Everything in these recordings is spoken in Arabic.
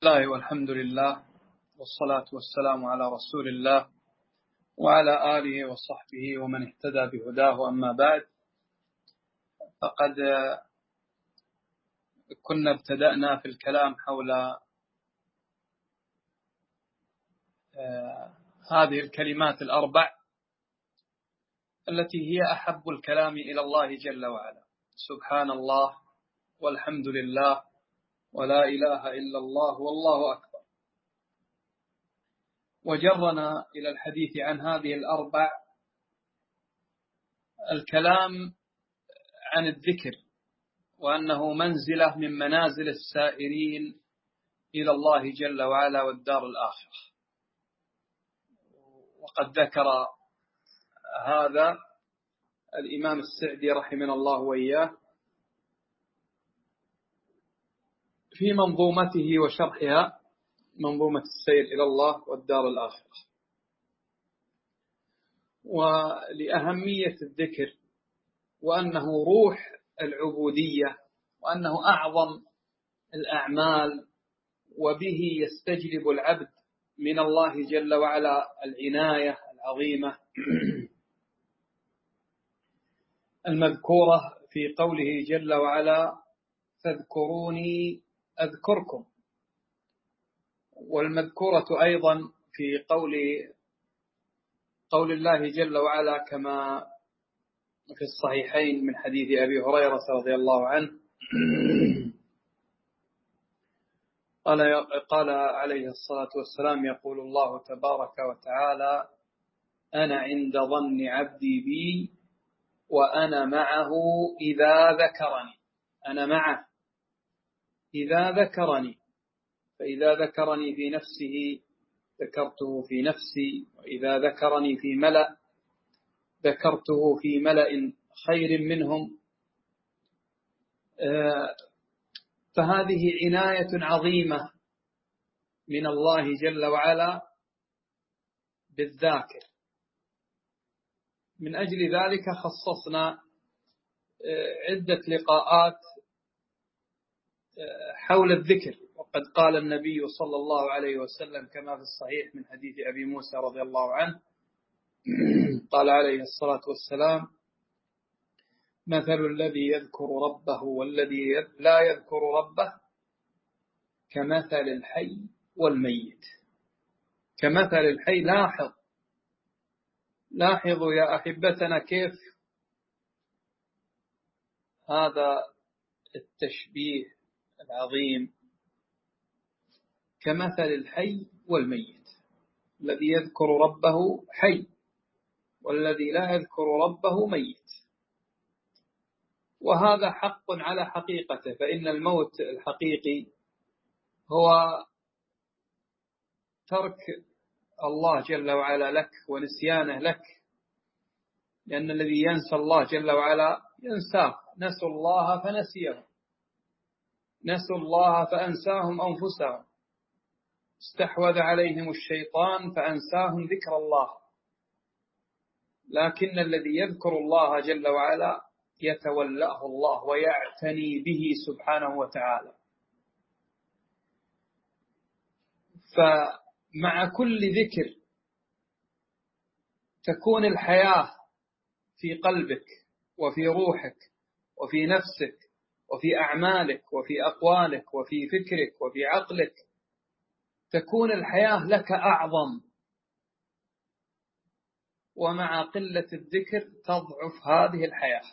الله والحمد لله والصلاة والسلام على رسول الله وعلى آله وصحبه ومن اهتدى بهداه. أما بعد، فقد كنا ابتدأنا في الكلام حول هذه الكلمات الأربع التي هي أحب الكلام إلى الله جل وعلا: سبحان الله والحمد لله ولا إله إلا الله والله أكبر. وجرنا إلى الحديث عن هذه الأربع الكلام عن الذكر، وأنه منزلة من منازل السائرين إلى الله جل وعلا والدار الآخرة. وقد ذكر هذا الإمام السعدي رحمه الله وإياه في منظومته وشرحها، منظومة السير إلى الله والدار الآخرة. ولأهمية الذكر، وأنه روح العبودية، وأنه أعظم الأعمال، وبه يستجلب العبد من الله جل وعلا العناية العظيمة المذكورة في قوله جل وعلا: فاذكروني أذكركم. والمذكورة أيضا في قول الله جل وعلا كما في الصحيحين من حديث أبي هريرة رضي الله عنه قال عليه الصلاة والسلام: يقول الله تبارك وتعالى: أنا عند ظن عبدي بي وأنا معه إذا ذكرني. أنا معه إذا ذكرني، فإذا ذكرني في نفسه ذكرته في نفسي، وإذا ذكرني في ملأ ذكرته في ملأ خير منهم. فهذه عناية عظيمة من الله جل وعلا بالذاكر. من أجل ذلك خصصنا عدة لقاءات حول الذكر. وقد قال النبي صلى الله عليه وسلم كما في الصحيح من حديث أبي موسى رضي الله عنه قال عليه الصلاة والسلام: مثل الذي يذكر ربه والذي لا يذكر ربه كمثل الحي والميت. كمثل الحي. لاحظوا يا أحبتنا كيف هذا التشبيه العظيم: كمثل الحي والميت. الذي يذكر ربه حي، والذي لا يذكر ربه ميت. وهذا حق على حقيقته، فإن الموت الحقيقي هو ترك الله جل وعلا لك ونسيانه لك، لأن الذي ينسى الله جل وعلا ينساه. نسوا الله فنسيهم، نسوا الله فأنساهم أنفسهم، استحوذ عليهم الشيطان فأنساهم ذكر الله. لكن الذي يذكر الله جل وعلا يتولاه الله ويعتني به سبحانه وتعالى. فمع كل ذكر تكون الحياة في قلبك وفي روحك وفي نفسك وفي أعمالك وفي أقوالك وفي فكرك وفي عقلك. تكون الحياة لك أعظم، ومع قلة الذكر تضعف هذه الحياة.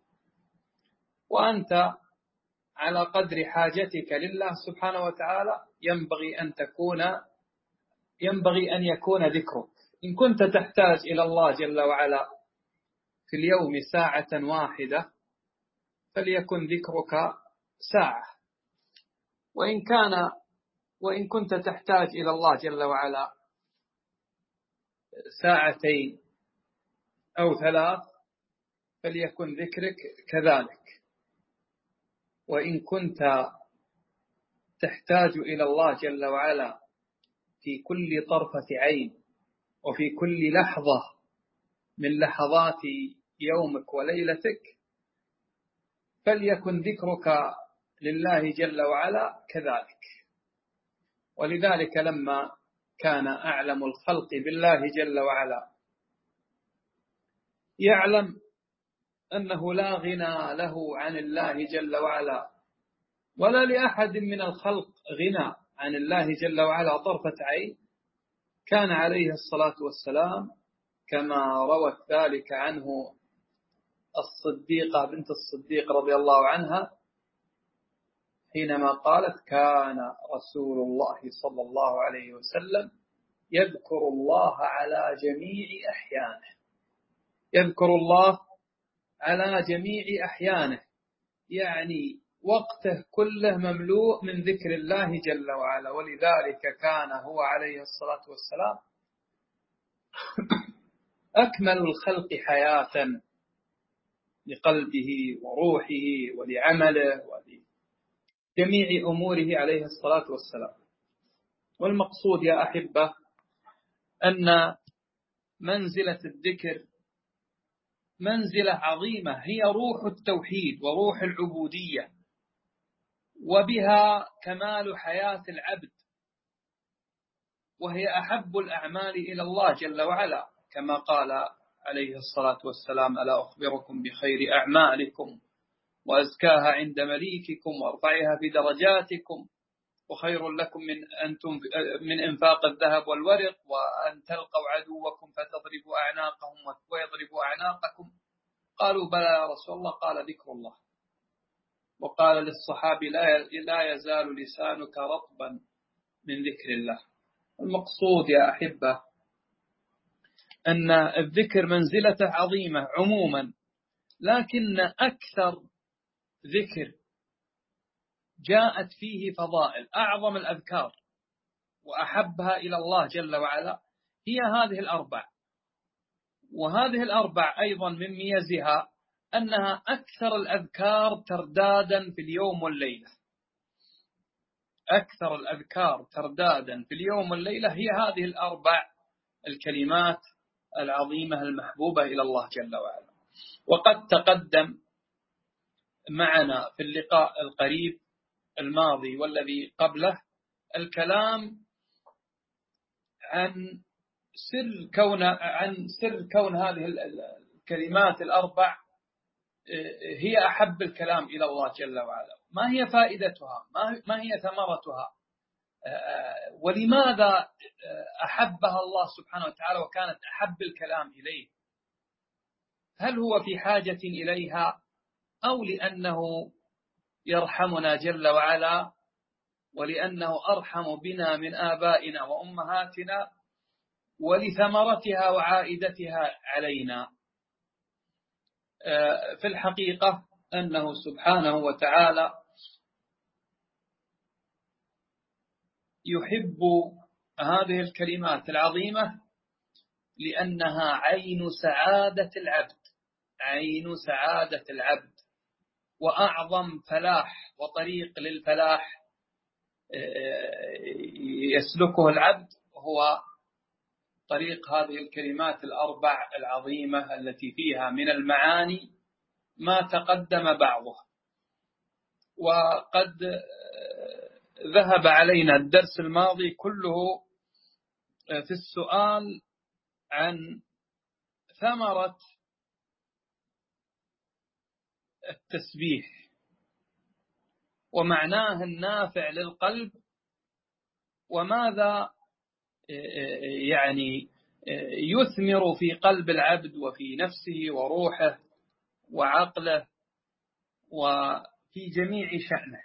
وأنت على قدر حاجتك لله سبحانه وتعالى ينبغي أن يكون ذكرك. إن كنت تحتاج إلى الله جل وعلا في اليوم ساعة واحدة، فليكن ذكرك ساعة. وإن كنت تحتاج إلى الله جل وعلا ساعتين أو 3، فليكن ذكرك كذلك. وإن كنت تحتاج إلى الله جل وعلا في كل طرفة عين وفي كل لحظة من لحظات يومك وليلتك، فليكن ذكرك لله جل وعلا كذلك. ولذلك لما كان أعلم الخلق بالله جل وعلا يعلم أنه لا غنى له عن الله جل وعلا ولا لأحد من الخلق غنى عن الله جل وعلا طرفة عين، كان عليه الصلاة والسلام كما روت ذلك عنه الصديقة بنت الصديق رضي الله عنها حينما قالت: كان رسول الله صلى الله عليه وسلم يذكر الله على جميع أحيانه، يذكر الله على جميع أحيانه، يعني وقته كله مملوء من ذكر الله جل وعلا. ولذلك كان هو عليه الصلاة والسلام أكمل الخلق حياة لقلبه وروحه ولعمله ولجميع أموره عليه الصلاة والسلام. والمقصود يا أحبة أن منزلة الذكر منزلة عظيمة، هي روح التوحيد وروح العبودية، وبها كمال حياة العبد، وهي أحب الأعمال إلى الله جل وعلا، كما قال عليه الصلاة والسلام: ألا أخبركم بخير أعمالكم وأزكاها عند مليككم وأرفعها في درجاتكم وخير لكم من إنفاق الذهب والورق وأن تلقوا عدوكم فتضربوا أعناقهم ويضربوا أعناقكم. قالوا: بلى يا رسول الله. قال: ذكر الله. وقال للصحابي: لا يزال لسانك رطبا من ذكر الله. المقصود يا أحبة أن الذكر منزلته عظيمة عموما، لكن أكثر ذكر جاءت فيه فضائل، أعظم الأذكار وأحبها إلى الله جل وعلا هي هذه الأربع. وهذه الأربع أيضا من ميزها أنها أكثر الأذكار تردادا في اليوم والليلة، أكثر الأذكار تردادا في اليوم والليلة هي هذه الأربع الكلمات العظيمة المحبوبة إلى الله جل وعلا. وقد تقدم معنا في اللقاء القريب الماضي والذي قبله الكلام عن سر كون هذه الكلمات الأربع هي أحب الكلام إلى الله جل وعلا. ما هي فائدتها؟ ما هي ثمرتها؟ ولماذا أحبها الله سبحانه وتعالى وكانت أحب الكلام إليه؟ هل هو في حاجة إليها، أو لأنه يرحمنا جل وعلا ولأنه أرحم بنا من آبائنا وأمهاتنا ولثمرتها وعائدتها علينا؟ في الحقيقة أنه سبحانه وتعالى يحب هذه الكلمات العظيمة لأنها عين سعادة العبد، عين سعادة العبد، وأعظم فلاح وطريق للفلاح يسلكه العبد هو طريق هذه الكلمات الأربع العظيمة التي فيها من المعاني ما تقدم بعضه. وقد ذهب علينا الدرس الماضي كله في السؤال عن ثمرة التسبيح ومعناه النافع للقلب، وماذا يعني يثمر في قلب العبد وفي نفسه وروحه وعقله وفي جميع شأنه.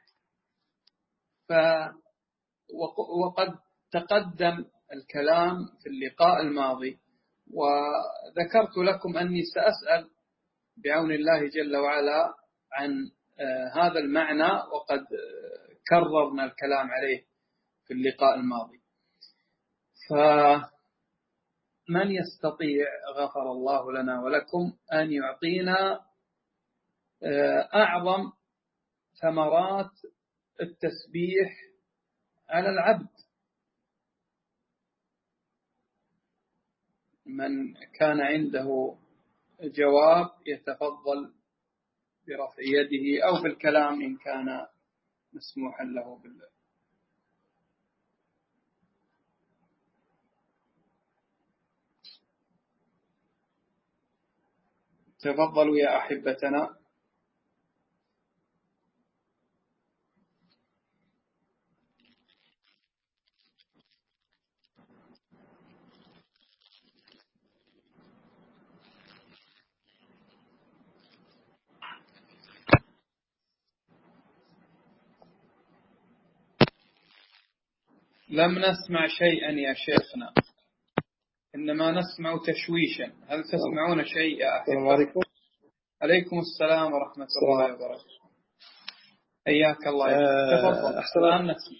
وقد تقدم الكلام في اللقاء الماضي، وذكرت لكم أني سأسأل بعون الله جل وعلا عن هذا المعنى، وقد كررنا الكلام عليه في اللقاء الماضي. فمن يستطيع غفر الله لنا ولكم أن يعطينا أعظم ثمرات التسبيح على العبد؟ من كان عنده جواب يتفضل برفع يده أو بالكلام إن كان مسموحا له بالله. تفضلوا يا أحبتنا. لم نسمع شيئا يا شيخنا، إنما نسمع تشويشا. هل تسمعون شيء يا أحبة؟ السلام عليكم. عليكم السلام ورحمة الله وبركاته. حياك الله يا شيخ. تفضل الآن نسمع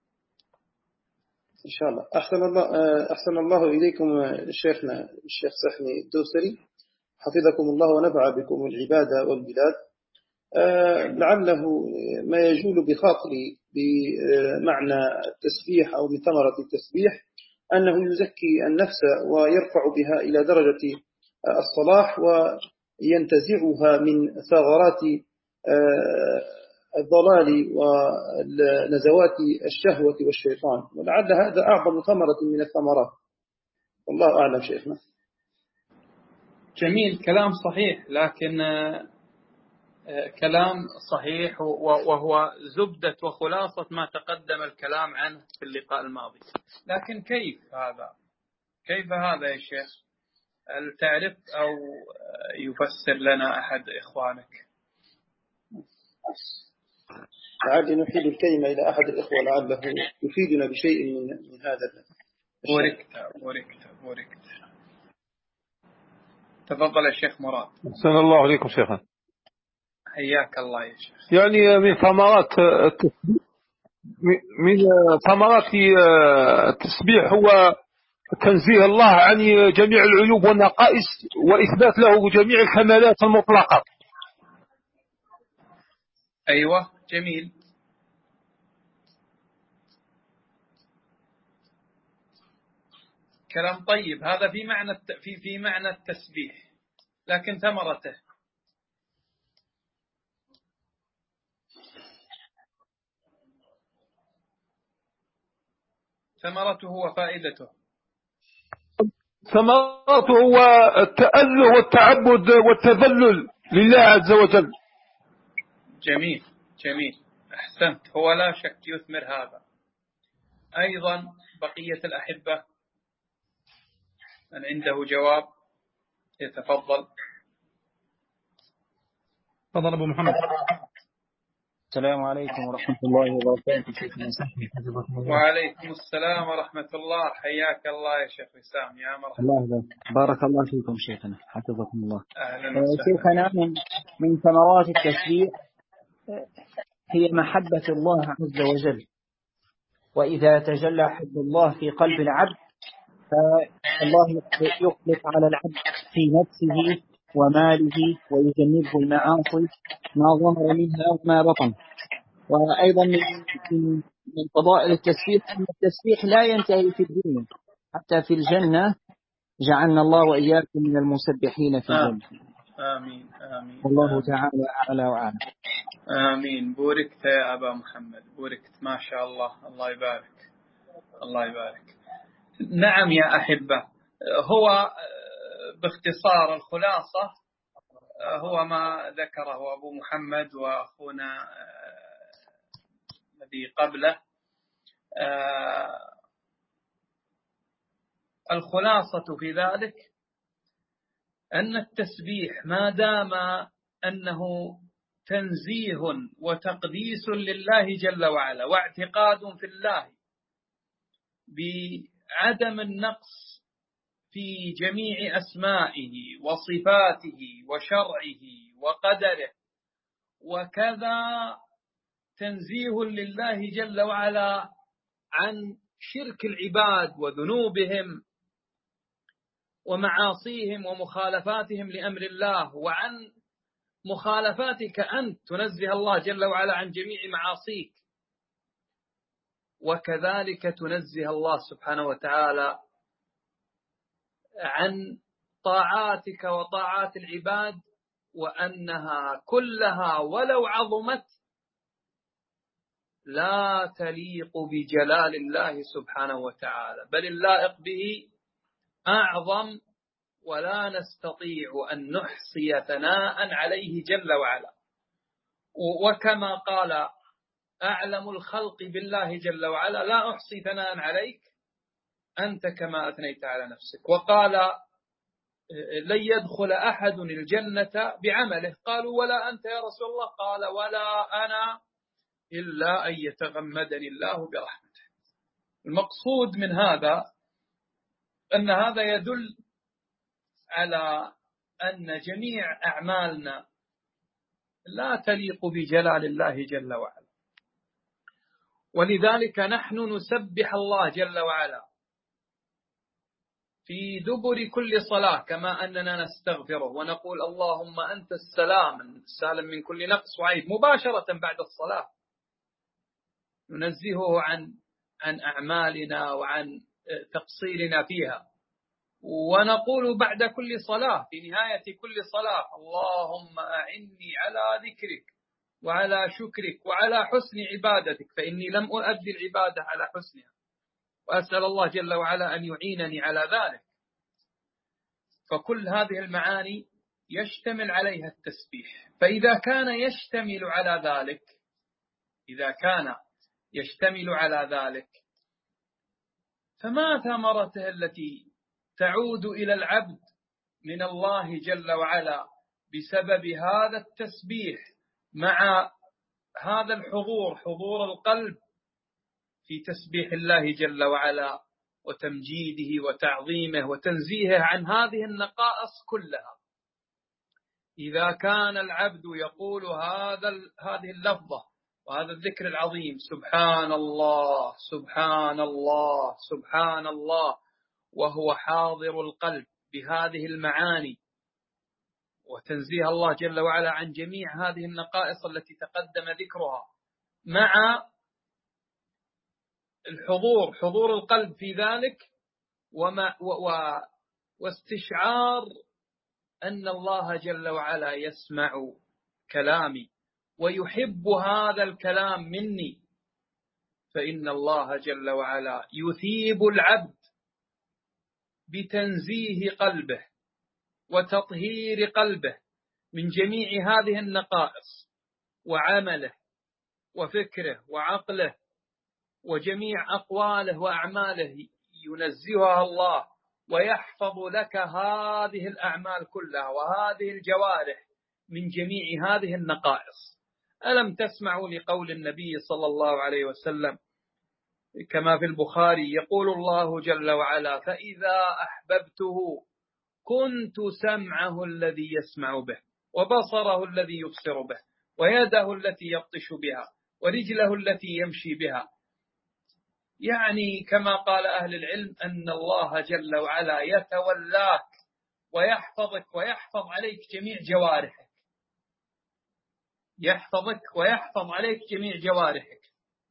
إن شاء الله. أحسن الله إليكم شيخنا الشيخ سحني الدوسري، حفظكم الله ونفع بكم العبادة والبلاد. لعله ما يجول بخاطري بمعنى التسبيح أو بثمرة التسبيح أنه يزكي النفس ويرفع بها إلى درجة الصلاح وينتزعها من ثغرات الضلال ونزوات الشهوة والشيطان، ولعل هذا أعظم ثمرة من الثمرات. والله أعلم شيخنا. جميل، كلام صحيح، لكن كلام صحيح وهو زبدة وخلاصة ما تقدم الكلام عنه في اللقاء الماضي. لكن كيف هذا يا شيخ؟ هل تعرف أو يفسر لنا أحد إخوانك؟ لعلي نحيل الكلمة إلى أحد الإخوة لعله يفيدنا بشيء من هذا. بوركت. تفضل يا شيخ مراد. أحسن الله عليكم شيخنا. حياك الله يا شيخ. يعني من ثمرات التسبيح هو تنزيه الله عن جميع العيوب والنقائص وإثبات له جميع الكمالات المطلقة. أيوة، جميل. كلام طيب، هذا في معنى التسبيح، لكن ثمرته وفائدته. ثمرته هو التأله والتعبد والتذلل لله عز وجل. جميل، أحسنت. هو لا شك يثمر هذا. أيضا بقية الأحبة من عنده جواب يتفضل. تفضل أبو محمد. السلام عليكم ورحمة الله وبركاته. وعليكم السلام ورحمة الله. حياك الله يا شيخ وسام. يا مرحبا. بارك الله فيكم شيخنا، حفظكم الله. أهلا وسهلا. شيخنا من ثمرات التسبيح هي محبة الله عز وجل، وإذا تجلى حب الله في قلب العبد فالله يخلق على العبد في نفسه وماله ويجنبه المعاصي ما ظهر منها وما بطن. وأيضا من فضائل التسبيح أن التسبيح لا ينتهي في الدنيا، حتى في الجنة جعلنا الله وإياكم من المسبحين في الجنة. آمين. والله تعالى أعلى وأعلم. آمين. بوركت يا أبا محمد، بوركت ما شاء الله. الله يبارك. نعم يا أحبة، هو باختصار الخلاصة هو ما ذكره أبو محمد وأخونا الذي قبله. الخلاصة في ذلك أن التسبيح ما دام أنه تنزيه وتقديس لله جل وعلا واعتقاد في الله بعدم النقص في جميع أسمائه وصفاته وشرعه وقدره، وكذا تنزيه لله جل وعلا عن شرك العباد وذنوبهم ومعاصيهم ومخالفاتهم لأمر الله، وعن مخالفاتك أنت تنزه الله جل وعلا عن جميع معاصيك، وكذلك تنزه الله سبحانه وتعالى عن طاعاتك وطاعات العباد، وأنها كلها ولو عظمت لا تليق بجلال الله سبحانه وتعالى، بل اللائق به أعظم ولا نستطيع أن نحصي ثناء عليه جل وعلا. وكما قال أعلم الخلق بالله جل وعلا لا أحصي ثناء عليك أنت كما أثنيت على نفسك. وقال لن يدخل أحد الجنة بعمله، قالوا ولا أنت يا رسول الله؟ قال ولا أنا إلا أن يتغمدني الله برحمته. المقصود من هذا أن هذا يدل على أن جميع أعمالنا لا تليق بجلال الله جل وعلا، ولذلك نحن نسبح الله جل وعلا في دبر كل صلاة كما أننا نستغفره ونقول اللهم أنت السلام السالم من كل نقص وعيب مباشرة بعد الصلاة، ننزهه عن أعمالنا وعن تقصيرنا فيها. ونقول بعد كل صلاة في نهاية كل صلاة اللهم أعني على ذكرك وعلى شكرك وعلى حسن عبادتك فإني لم أؤدي العبادة على حسنها، وأسأل الله جل وعلا أن يعينني على ذلك. فكل هذه المعاني يشتمل عليها التسبيح. فإذا كان يشتمل على ذلك فما ثمرته التي تعود إلى العبد من الله جل وعلا بسبب هذا التسبيح مع هذا الحضور، حضور القلب في تسبيح الله جل وعلا وتمجيده وتعظيمه وتنزيهه عن هذه النقائص كلها. إذا كان العبد يقول هذه اللفظة وهذا الذكر العظيم سبحان الله سبحان الله سبحان الله وهو حاضر القلب بهذه المعاني وتنزيه الله جل وعلا عن جميع هذه النقائص التي تقدم ذكرها مع حضور القلب في ذلك واستشعار أن الله جل وعلا يسمع كلامي ويحب هذا الكلام مني، فإن الله جل وعلا يثيب العبد بتنزيه قلبه وتطهير قلبه من جميع هذه النقائص وعمله وفكره وعقله وجميع أقواله وأعماله ينزهها الله ويحفظ لك هذه الأعمال كلها وهذه الجوارح من جميع هذه النقائص. ألم تسمعوا لقول النبي صلى الله عليه وسلم كما في البخاري يقول الله جل وعلا فإذا أحببته كنت سمعه الذي يسمع به وبصره الذي يبصر به ويده التي يبطش بها ورجله التي يمشي بها. يعني كما قال أهل العلم أن الله جل وعلا يتولاك ويحفظك ويحفظ عليك جميع جوارحك، يحفظك ويحفظ عليك جميع جوارحك،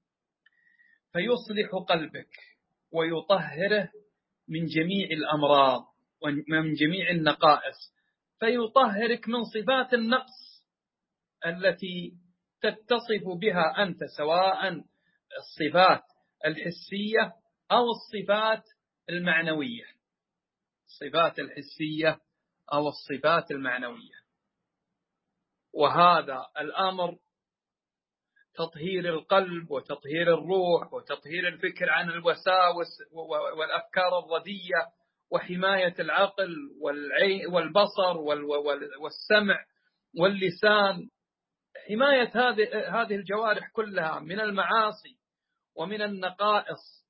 فيصلح قلبك ويطهره من جميع الأمراض ومن جميع النقائص، فيطهرك من صفات النقص التي تتصف بها أنت، سواء الصفات الحسية أو الصفات المعنوية، الصفات الحسية أو الصفات المعنوية. وهذا الأمر تطهير القلب وتطهير الروح وتطهير الفكر عن الوساوس والأفكار الردية وحماية العقل والبصر والسمع واللسان، حماية هذه الجوارح كلها من المعاصي ومن النقائص،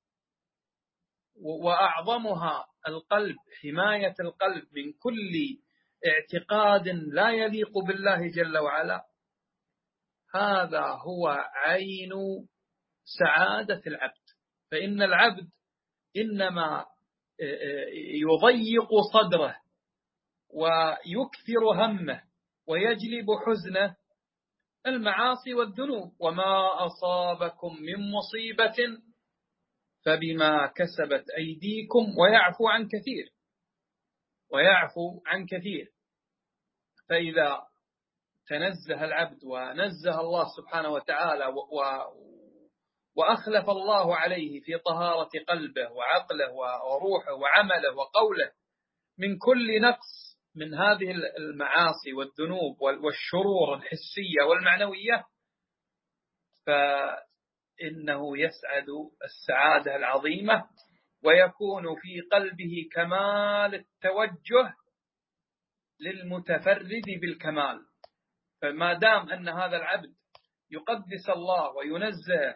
وأعظمها القلب، حماية القلب من كل اعتقاد لا يليق بالله جل وعلا. هذا هو عين سعادة العبد. فإن العبد إنما يضيق صدره ويكثر همه ويجلب حزنه المعاصي والذنوب. وما أصابكم من مصيبة فبما كسبت أيديكم ويعفو عن كثير. فإذا تنزه العبد ونزه الله سبحانه وتعالى وأخلف الله عليه في طهارة قلبه وعقله وروحه وعمله وقوله من كل نقص من هذه المعاصي والذنوب والشرور الحسية والمعنوية، فإنه يسعد السعادة العظيمة ويكون في قلبه كمال التوجه للمتفرد بالكمال. فما دام أن هذا العبد يقدس الله وينزه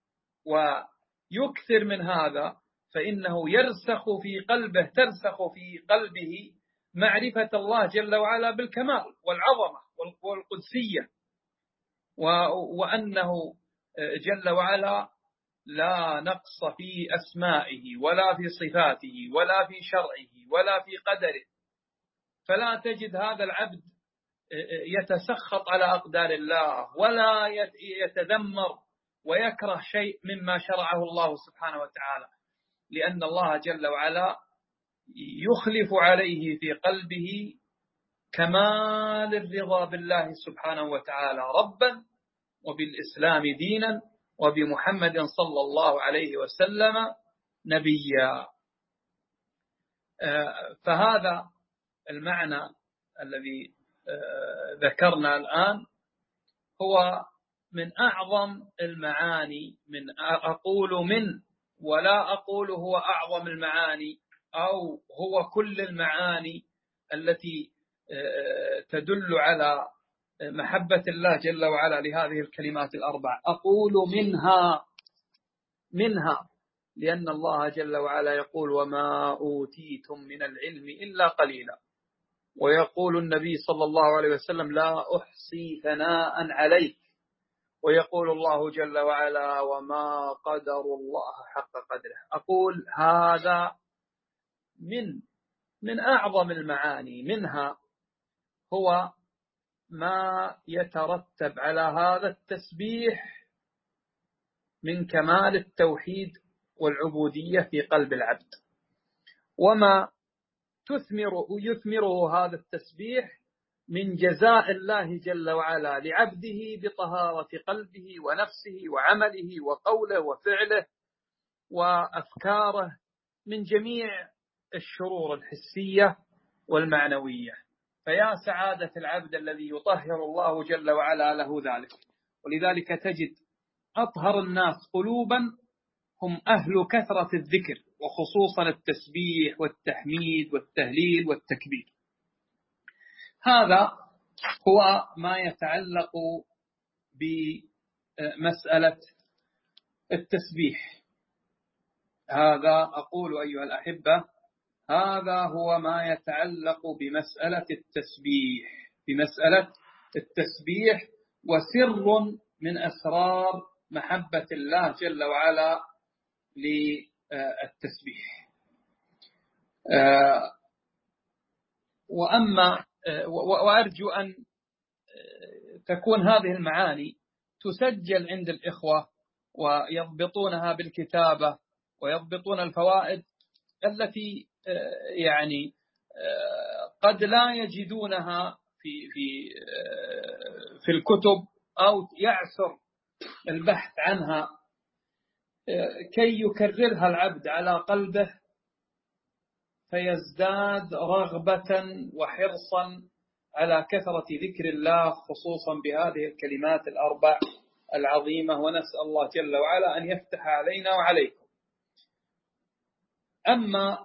ويكثر من هذا، فإنه ترسخ في قلبه معرفة الله جل وعلا بالكمال والعظمة والقدسية، وأنه جل وعلا لا نقص في أسمائه ولا في صفاته ولا في شرعه ولا في قدره. فلا تجد هذا العبد يتسخط على أقدار الله ولا يتذمر ويكره شيء مما شرعه الله سبحانه وتعالى، لأن الله جل وعلا يخلف عليه في قلبه كمال الرضا بالله سبحانه وتعالى ربا، وبالإسلام دينا، وبمحمد صلى الله عليه وسلم نبيا. فهذا المعنى الذي ذكرنا الآن هو من أعظم المعاني، ولا أقول هو أعظم المعاني أو هو كل المعاني التي تدل على محبة الله جل وعلا لهذه الكلمات الأربع. أقول منها لأن الله جل وعلا يقول: وما أوتيتم من العلم إلا قليلا. ويقول النبي صلى الله عليه وسلم: لا أحصي ثناء عليك. ويقول الله جل وعلا: وما قدر الله حق قدره. أقول هذا من أعظم المعاني. منها هو ما يترتب على هذا التسبيح من كمال التوحيد والعبودية في قلب العبد، وما يثمره هذا التسبيح من جزاء الله جل وعلا لعبده بطهارة قلبه ونفسه وعمله وقوله وفعله وأفكاره من جميع الشرور الحسية والمعنوية. فيا سعادة العبد الذي يطهر الله جل وعلا له ذلك. ولذلك تجد أطهر الناس قلوبا هم أهل كثرة الذكر، وخصوصا التسبيح والتحميد والتهليل والتكبير. هذا هو ما يتعلق بمسألة التسبيح. هذا أقول أيها الأحبة، هذا هو ما يتعلق بمسألة التسبيح، وسر من أسرار محبة الله جل وعلا للتسبيح. وأرجو أن تكون هذه المعاني تسجل عند الإخوة ويضبطونها بالكتابة ويضبطون الفوائد التي يعني قد لا يجدونها في الكتب أو يعسر البحث عنها، كي يكررها العبد على قلبه فيزداد رغبة وحرصا على كثرة ذكر الله، خصوصا بهذه الكلمات الأربع العظيمة. ونسأل الله جل وعلا أن يفتح علينا وعليكم. أما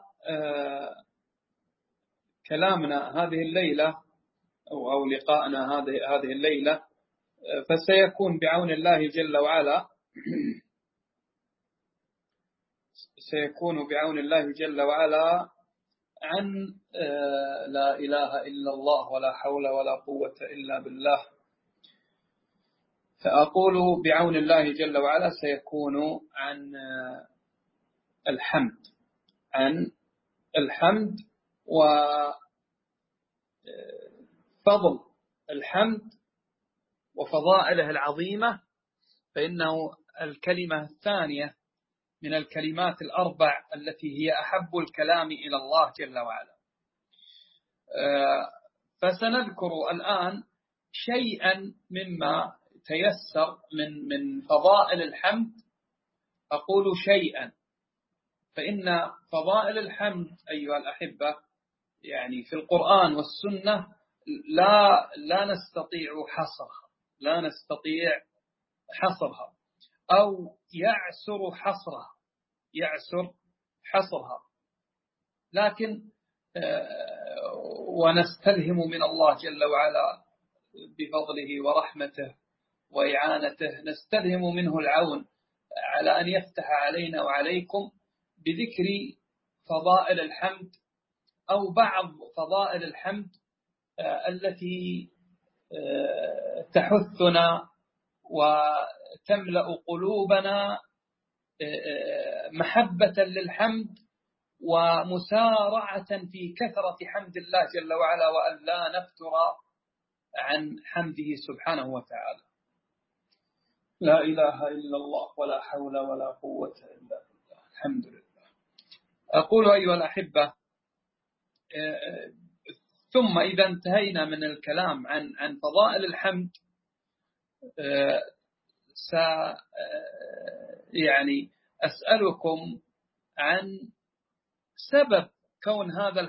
كلامنا هذه الليلة أو لقاءنا هذه الليلة فسيكون بعون الله جل وعلا عن لا إله إلا الله ولا حول ولا قوة إلا بالله. فأقول بعون الله جل وعلا سيكون عن الحمد وفضل الحمد وفضائله العظيمة، فإنه الكلمة الثانية من الكلمات الأربع التي هي أحب الكلام إلى الله جل وعلا. فسنذكر الآن شيئا مما تيسر من فضائل الحمد. أقول شيئا، فإن فضائل الحمد أيها الأحبة يعني في القرآن والسنة لا نستطيع حصرها أو يعسر حصرها، لكن ونستلهم من الله جل وعلا بفضله ورحمته وإعانته، نستلهم منه العون على أن يفتح علينا وعليكم بذكر فضائل الحمد أو بعض فضائل الحمد التي تحثنا وتملأ قلوبنا محبة للحمد ومسارعة في كثرة حمد الله جل وعلا، وأن لا نفتر عن حمده سبحانه وتعالى. لا إله إلا الله ولا حول ولا قوة إلا بالله. الحمد لله. أقول أيها الأحبة، ثم إذا انتهينا من الكلام عن فضائل الحمد، يعني أسألكم عن سبب كون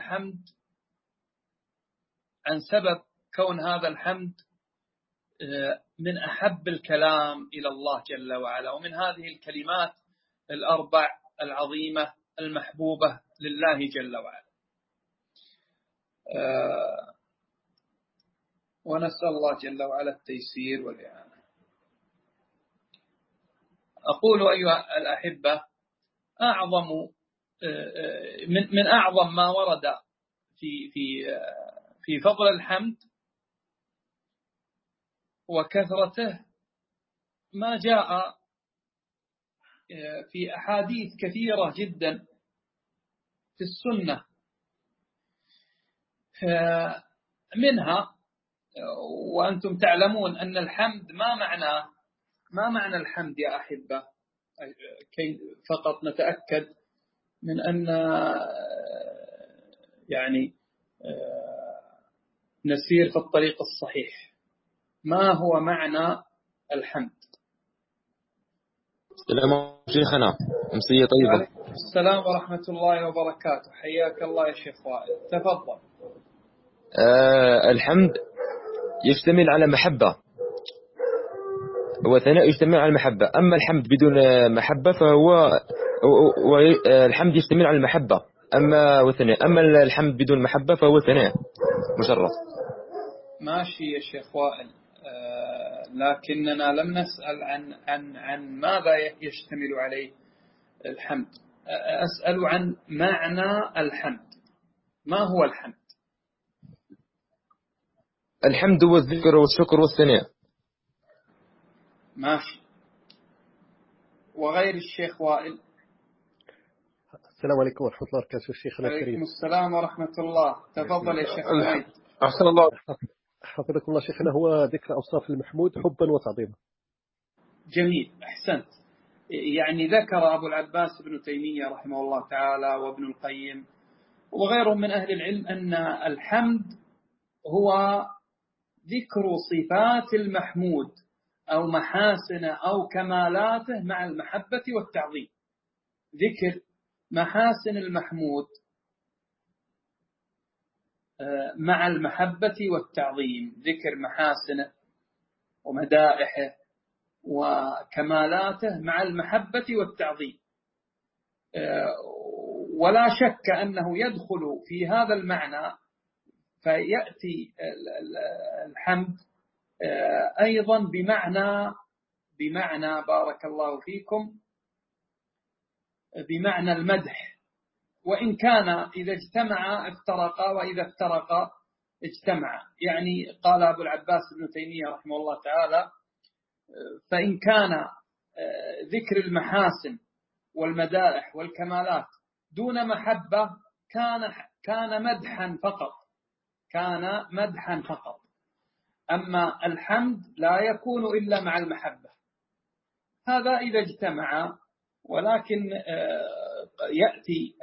هذا الحمد من أحب الكلام إلى الله جل وعلا، ومن هذه الكلمات الأربع العظيمة المحبوبة لله جل وعلا. ونسأل الله جل وعلا التيسير والإعانة. أقول أيها الأحبة، من أعظم ما ورد في فضل الحمد وكثرته ما جاء في أحاديث كثيرة جدا في السنة، منها وأنتم تعلمون أن الحمد ما معنى الحمد يا أحبة، كي فقط نتأكد من أن يعني نسير في الطريق الصحيح. ما هو معنى الحمد؟ السلام عليكم شيخنا، أمسية طيبة. السلام ورحمة الله وبركاته. حياك الله يا شيخ وائل، تفضل. الحمد يشتمل على محبة وثناء يشتمل على المحبة. أما الحمد بدون محبة فهو الحمد يشتمل على المحبة وثناء. أما الحمد بدون محبة فهو ثناء مشرف. ماشي يا شيخ وائل، لكننا لم نسأل عن ماذا يشتمل عليه الحمد. أسأل عن معنى الحمد. ما هو الحمد؟ الحمد هو الذكر والشكر والثناء. ماشي. وغير الشيخ وائل؟ السلام عليكم ورحمة الله وبركاته. الشيخنا الكريم. عليكم السلام ورحمة الله. تفضل يا شيخ حميد. أحسن الله. حفظكم الله شيخنا. هو ذكر أوصاف المحمود حبا وتعظيما. جميل، أحسنت. يعني ذكر أبو العباس ابن تيمية رحمه الله تعالى وابن القيم وغيرهم من أهل العلم أن الحمد هو ذكر صفات المحمود أو محاسن أو كمالاته مع المحبة والتعظيم. ذكر محاسن المحمود مع المحبة والتعظيم، ذكر محاسنه ومدائحه وكمالاته مع المحبة والتعظيم. ولا شك أنه يدخل في هذا المعنى، فيأتي الحمد أيضا بمعنى بارك الله فيكم، بمعنى المدح، وإن كان إذا اجتمع افترقا وإذا افترقا اجتمع. يعني قال أبو العباس ابن تيمية رحمه الله تعالى: فإن كان ذكر المحاسن والمدائح والكمالات دون محبة كان مدحا فقط. أما الحمد لا يكون إلا مع المحبة. هذا إذا اجتمع، ولكن يأتي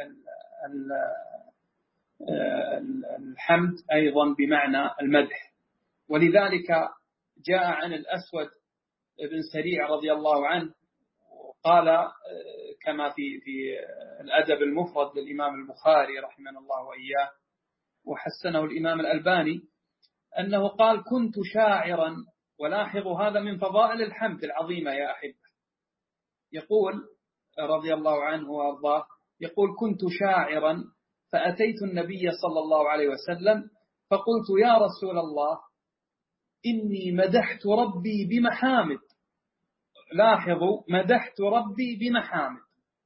الحمد أيضا بمعنى المدح. ولذلك جاء عن الأسود بن سريع رضي الله عنه قال كما في الأدب المفرد للإمام البخاري رحمه الله وإياه: وحسنه الإمام الألباني، أنه قال: كنت شاعرا. ولاحظوا هذا من فضائل الحمد العظيمة يا أحبة. يقول رضي الله عنه وأرضاه، يقول: كنت شاعرا فأتيت النبي صلى الله عليه وسلم فقلت: يا رسول الله، إني مدحت ربي بمحامد. لاحظوا، مدحت ربي بمحامد،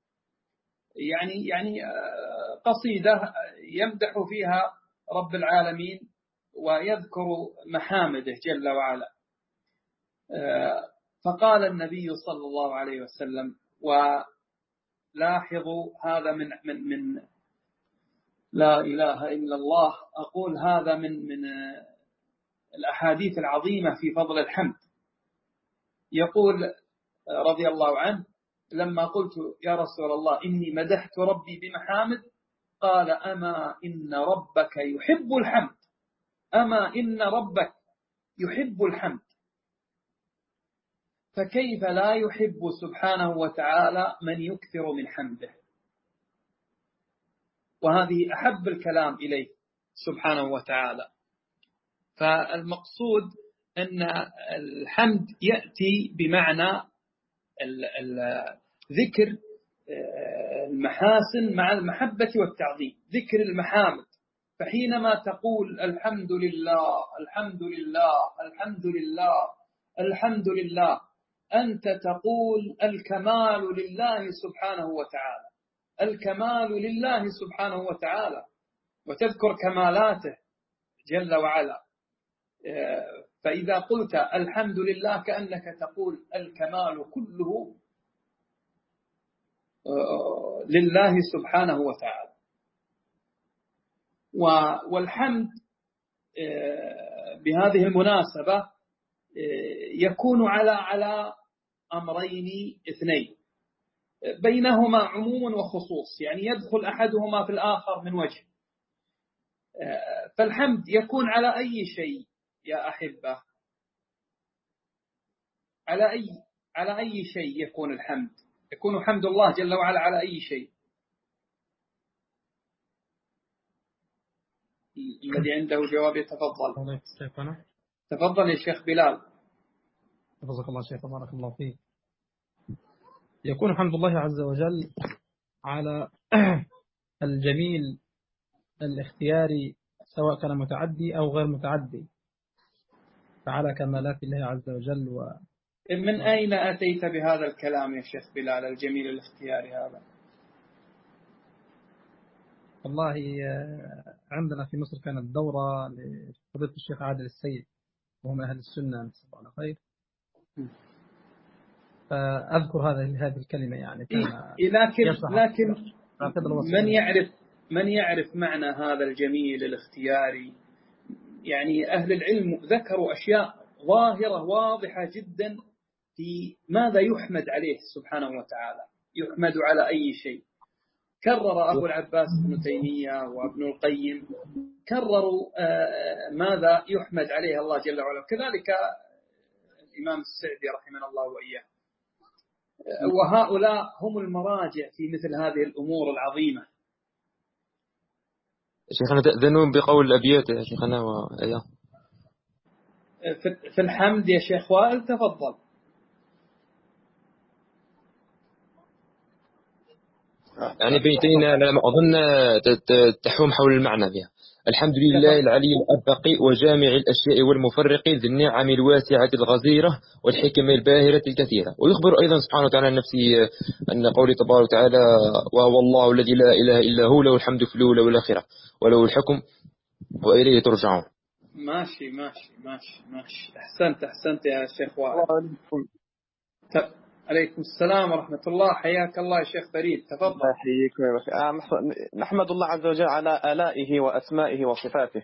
يعني قصيدة يمدح فيها رب العالمين ويذكر محامده جل وعلا. فقال النبي صلى الله عليه وسلم، ولاحظوا هذا من لا إله إلا الله، أقول هذا من الأحاديث العظيمة في فضل الحمد. يقول رضي الله عنه: لما قلت: يا رسول الله، إني مدحت ربي بمحامد، قال: أما إن ربك يحب الحمد، أما إن ربك يحب الحمد، فكيف لا يحب سبحانه وتعالى من يكثر من حمده؟ وهذه أحب الكلام إليه سبحانه وتعالى. فالمقصود أن الحمد يأتي بمعنى ذكر المحاسن مع المحبة والتعظيم، ذكر المحامد. فحينما تقول الحمد لله الحمد لله الحمد لله الحمد لله، أنت تقول الكمال لله سبحانه وتعالى، الكمال لله سبحانه وتعالى، وتذكر كمالاته جل وعلا. فإذا قلت الحمد لله كأنك تقول الكمال كله لله سبحانه وتعالى. والحمد بهذه المناسبة يكون على أمرين اثنين، بينهما عموم وخصوص، يعني يدخل أحدهما في الآخر من وجه. فالحمد يكون على أي شيء يا أحبة، على أي شيء يكون الحمد، يكون حمد الله جل وعلا على أي شيء. الذي عنده جواب يتفضل. تفضل يا شيخ بلال. حفظك الله شيخ، بارك الله فيك. يكون حمد الله عز وجل على الجميل الاختياري، سواء كان متعدي أو غير متعدي، فعلى كمالات الله عز وجل. من أين أتيت بهذا الكلام يا شيخ بلال، الجميل الاختياري هذا؟ والله عندنا في مصر كانت دورة لفضيلة الشيخ عادل السيد، وهم أهل السنة نسأل الله خير، فأذكر هذه الكلمة يعني. لكن من يعرف معنى هذا الجميل الاختياري؟ يعني أهل العلم ذكروا أشياء ظاهرة واضحة جدا في ماذا يحمد عليه سبحانه وتعالى. يحمد على أي شيء. كرر أبو العباس ابن تيمية وابن القيم، كرروا ماذا يحمد عليه الله جل وعلا، كذلك الإمام السعدي رحمه الله وإياه. وهؤلاء هم المراجع في مثل هذه الأمور العظيمة. شيخنا تأذنون بقول الأبيات يا شيخنا في الحمد يا شيخ وائل، تفضل. يعني بيتين لما أظن تحوم حول المعنى فيها. الحمد لله العلي الأبقي وجامع الأشياء والمفرق ذي النعم الواسعة الغزيرة والحكم الباهرة الكثيرة. ويخبر أيضا سبحانه وتعالى عن نفسه أن قوله تبارك وتعالى: وهو الله الذي لا إله إلا هو له الحمد في الأولى والآخرة وله الحكم وإليه ترجعون. ماشي. أحسنت يا شيخ وائل. عليكم السلام ورحمة الله، حياك الله يا شيخ فريد، تفضل. نحمد الله عز وجل على آلائه وأسمائه وصفاته.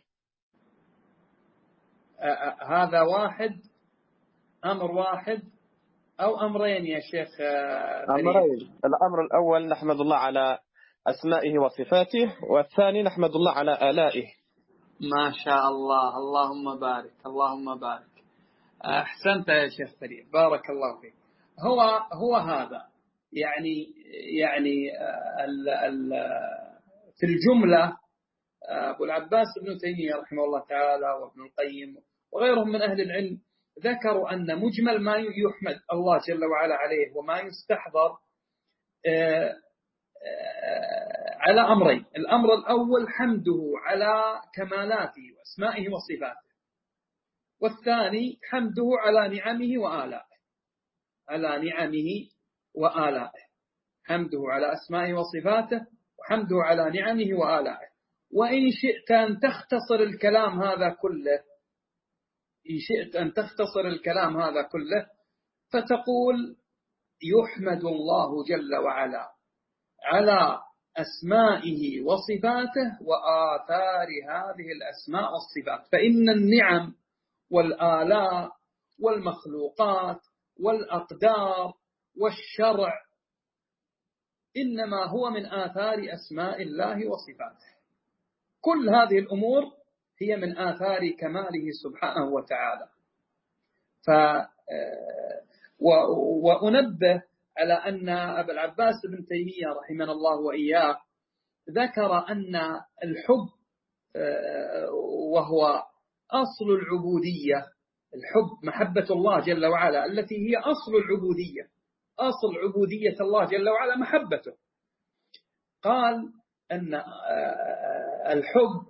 هذا أمر واحد أو أمرين يا شيخ فريد؟ أمرين. الأمر الأول نحمد الله على أسمائه وصفاته، والثاني نحمد الله على آلائه. ما شاء الله، اللهم بارك اللهم بارك. أحسنت يا شيخ فريد، بارك الله فيك. هو هذا يعني في الجملة أبو العباس ابن تيمية رحمه الله تعالى وابن القيم وغيرهم من أهل العلم ذكروا أن مجمل ما يحمد الله جل وعلا عليه وما يستحضر على أمرين. الأمر الأول حمده على كمالاته وأسمائه وصفاته، والثاني حمده على نعمه وآلائه. على نعمه وآلائه، حمده على أسمائه وصفاته وحمده على نعمه وآلائه. وإن شئت أن تختصر الكلام هذا كله، إن شئت أن تختصر الكلام هذا كله فتقول يحمد الله جل وعلا على أسمائه وصفاته وآثار هذه الأسماء والصفات، فإن النعم والآلاء والمخلوقات والأقدار والشرع إنما هو من آثار أسماء الله وصفاته. كل هذه الأمور هي من آثار كماله سبحانه وتعالى. وأنبه على أن أبا العباس بن تيمية رحمه الله وإياه ذكر أن الحب وهو أصل العبودية، الحب محبة الله جل وعلا التي هي أصل العبودية، أصل عبودية الله جل وعلا محبته. قال أن الحب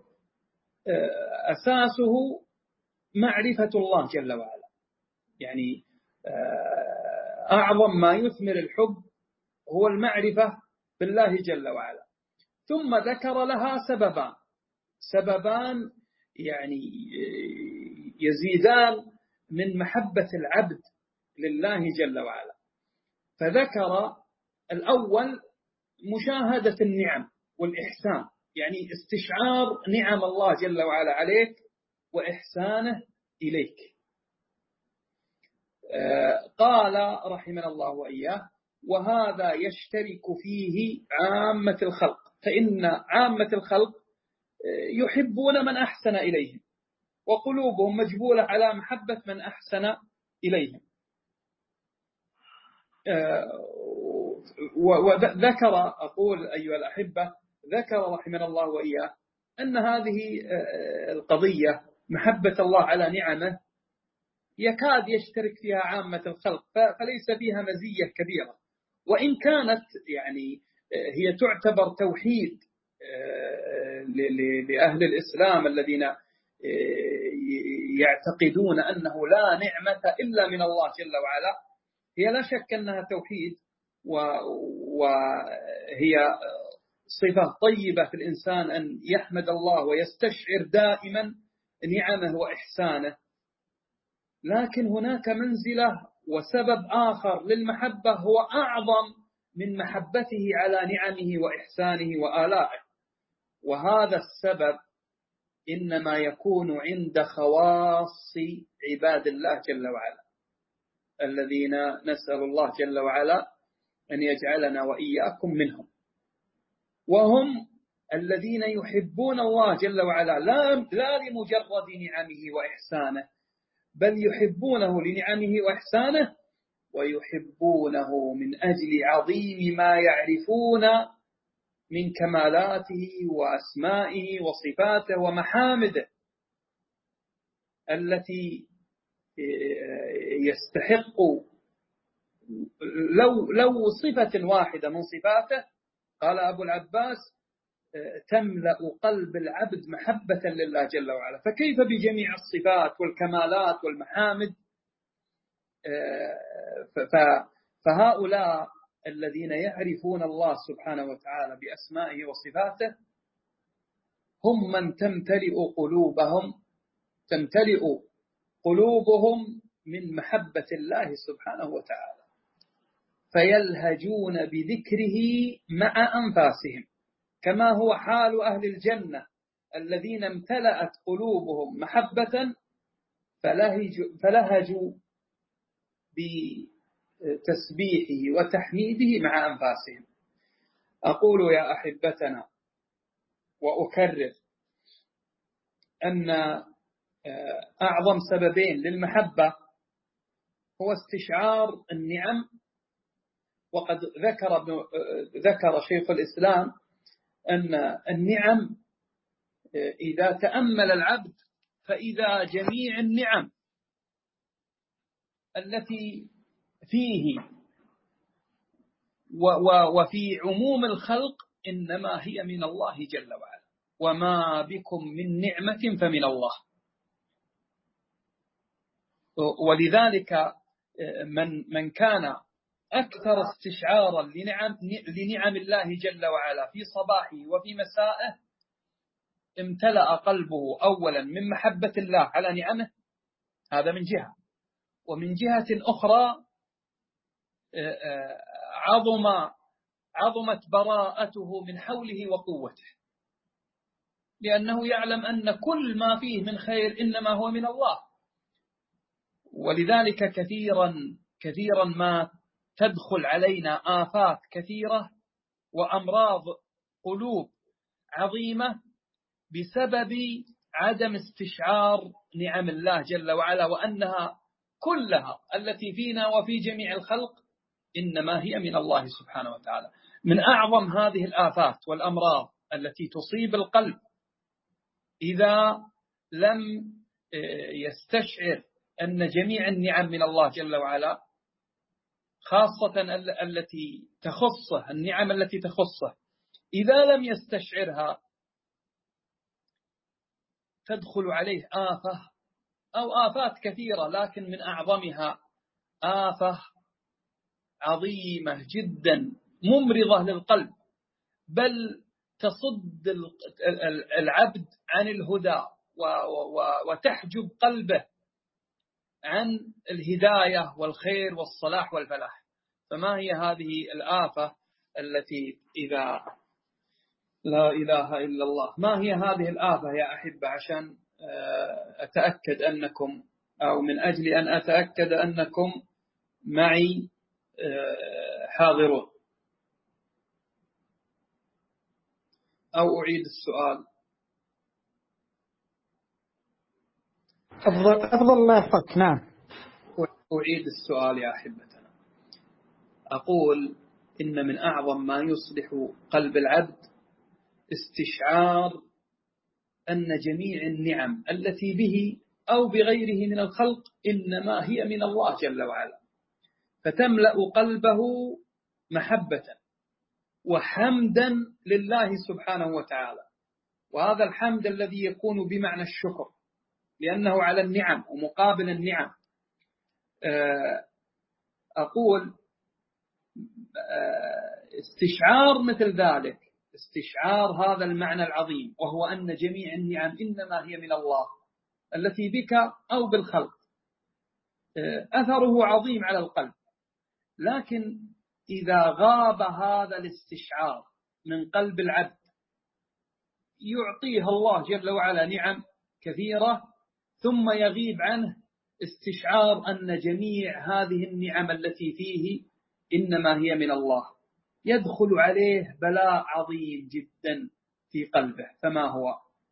أساسه معرفة الله جل وعلا، يعني أعظم ما يثمر الحب هو المعرفة بالله جل وعلا. ثم ذكر لها سببان يعني يزيدان من محبة العبد لله جل وعلا. فذكر الأول مشاهدة النعم والإحسان، يعني استشعار نعم الله جل وعلا عليك وإحسانه إليك. قال رحمنا الله وإياه وهذا يشترك فيه عامة الخلق، فإن عامة الخلق يحبون من أحسن إليهم وقلوبهم مجبولة على محبة من أحسن إليهم. وذكر أقول أيها الأحبة ذكر رحمنا الله وإياه أن هذه القضية محبة الله على نعمه يكاد يشترك فيها عامة الخلق، فليس فيها مزية كبيرة، وإن كانت يعني هي تعتبر توحيد لأهل الإسلام الذين يعتقدون أنه لا نعمة إلا من الله جل وعلا. هي لا شك أنها توحيد، وهي صفة طيبة في الإنسان أن يحمد الله ويستشعر دائما نعمه وإحسانه، لكن هناك منزلة وسبب آخر للمحبة هو أعظم من محبته على نعمه وإحسانه وآلائه، وهذا السبب إنما يكون عند خواص عباد الله جل وعلا الذين نسأل الله جل وعلا أن يجعلنا وإياكم منهم، وهم الذين يحبون الله جل وعلا لا لمجرد نعمه وإحسانه، بل يحبونه لنعمه وإحسانه، ويحبونه من أجل عظيم ما يعرفون من كمالاته وأسمائه وصفاته ومحامده التي يستحق لو صفة واحدة من صفاته، قال أبو العباس تملأ قلب العبد محبة لله جل وعلا، فكيف بجميع الصفات والكمالات والمحامد؟ فهؤلاء الذين يعرفون الله سبحانه وتعالى بأسمائه وصفاته هم من تمتلئ قلوبهم من محبة الله سبحانه وتعالى، فيلهجون بذكره مع أنفاسهم، كما هو حال أهل الجنة الذين امتلأت قلوبهم محبة فلهجوا بتسبيحه وتحميده مع أنفاسهم. أقول يا أحبتنا وأكرر أن أعظم سببين للمحبة هو استشعار النعم، وقد ذكر شيخ الإسلام أن النعم إذا تأمل العبد فإذا جميع النعم التي فيه وفي عموم الخلق إنما هي من الله جل وعلا، وما بكم من نعمة فمن الله. ولذلك من كان أكثر استشعارا لنعم الله جل وعلا في صباحه وفي مسائه امتلأ قلبه أولا من محبة الله على نعمه، هذا من جهة، ومن جهة أخرى عظمت براءته من حوله وقوته، لأنه يعلم أن كل ما فيه من خير إنما هو من الله. ولذلك كثيرا ما تدخل علينا آفات كثيرة وأمراض قلوب عظيمة بسبب عدم استشعار نعم الله جل وعلا، وأنها كلها التي فينا وفي جميع الخلق إنما هي من الله سبحانه وتعالى. من أعظم هذه الآفات والأمراض التي تصيب القلب إذا لم يستشعر أن جميع النعم من الله جل وعلا، خاصة التي تخصه، النعم التي تخصه، إذا لم يستشعرها تدخل عليه آفة أو آفات كثيرة، لكن من أعظمها آفة عظيمة جدا ممرضة للقلب، بل تصد العبد عن الهدى وتحجب قلبه عن الهداية والخير والصلاح والفلاح. فما هي هذه الآفة التي إذا لا إله إلا الله، ما هي هذه الآفة يا أحبة، عشان أتأكد أنكم، أو من أجل أن أتأكد أنكم معي حاضرون، أو أعيد السؤال؟ أفضل الله يحفظك. نعم، أعيد السؤال يا أحبتنا. أقول إن من أعظم ما يصلح قلب العبد استشعار أن جميع النعم التي به أو بغيره من الخلق إنما هي من الله جل وعلا، فتملأ قلبه محبة وحمدا لله سبحانه وتعالى. وهذا الحمد الذي يكون بمعنى الشكر، لأنه على النعم ومقابل النعم. أقول استشعار مثل ذلك، استشعار هذا المعنى العظيم، وهو أن جميع النعم إنما هي من الله التي بك أو بالخلق، أثره عظيم على القلب. لكن إذا غاب هذا الاستشعار من قلب العبد يعطيه الله جل وعلا نعم كثيرة، ثم يغيب عنه استشعار أن جميع هذه النعم التي فيه إنما هي من الله، يدخل عليه بلاء عظيم جدا في قلبه. فما هو؟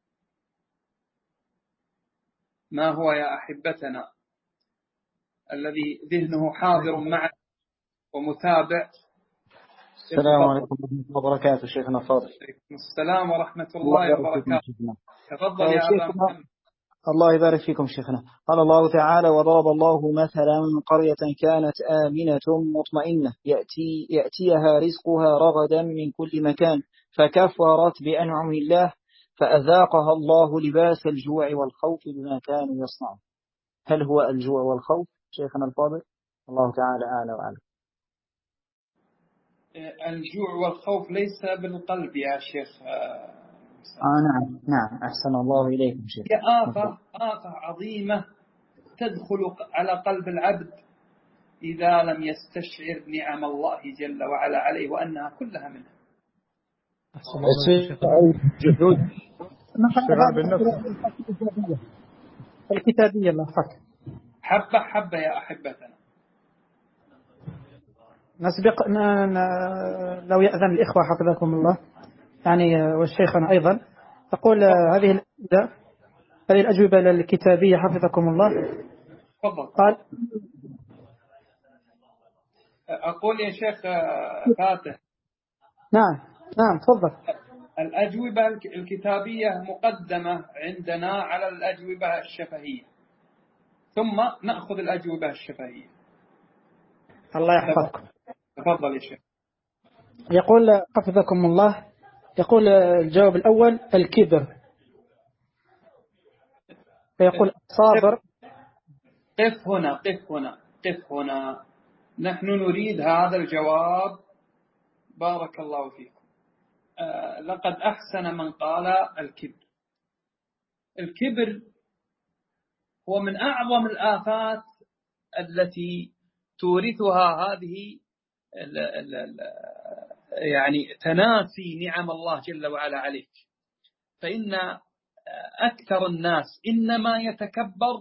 ما هو يا أحبتنا الذي ذهنه حاضر معه ومتابع؟ السلام عليكم ورحمة الله وبركاته شيخنا الفاضل. السلام ورحمة الله وبركاته. تفضل يا أبا محمد. الله يبارك فيكم شيخنا. قال الله تعالى: وضرب الله مثلا قرية كانت آمنة مطمئنة يأتيها رزقها رغدا من كل مكان فكفرت بأنعم الله فأذاقها الله لباس الجوع والخوف بما كانوا يصنعون. هل هو الجوع والخوف شيخنا الفاضل؟ الله تعالى أعلى وأعلم. الجوع والخوف ليس بالقلب يا شيخ. نعم أحسن الله إليكم شيخ. هي آفة عظيمة تدخل على قلب العبد إذا لم يستشعر نعم الله جل وعلا عليه وأنها كلها منه. جهود اشتغال بالنفس الكتابية الله حق. حبة يا أحبتنا. نسبق لو يأذن الإخوة حفظكم الله يعني والشيخنا أيضا، تقول هذه الأجوبة الكتابية حفظكم الله. قال أقول يا شيخ فاتح. نعم تفضل. الأجوبة الكتابية مقدمة عندنا على الأجوبة الشفهية، ثم نأخذ الأجوبة الشفهية. الله يحفظكم. تفضل يا شيخ. يقول حفظكم الله، يقول الجواب الأول الكبر، فيقول صابر. قف هنا. نحن نريد هذا الجواب. بارك الله فيكم. لقد أحسن من قال الكبر. الكبر هو من أعظم الآفات التي تورثها هذه يعني تناسي نعم الله جل وعلا عليك. فإن أكثر الناس إنما يتكبر،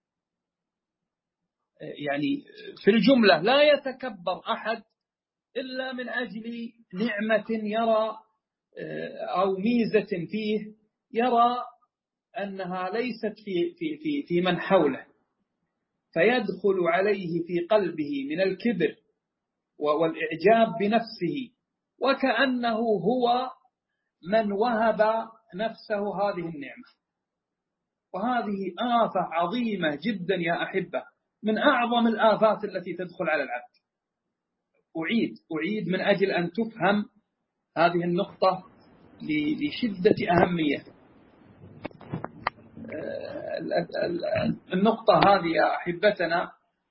يعني في الجملة لا يتكبر أحد إلا من أجل نعمة يرى أو ميزة فيه يرى أنها ليست في من حوله، فيدخل عليه في قلبه من الكبر والإعجاب بنفسه، وكأنه هو من وهب نفسه هذه النعمة. وهذه آفة عظيمة جدا يا أحبة، من أعظم الآفات التي تدخل على العبد. أعيد من أجل أن تفهم هذه النقطة لشدة أهمية. النقطة هذه يا أحبتنا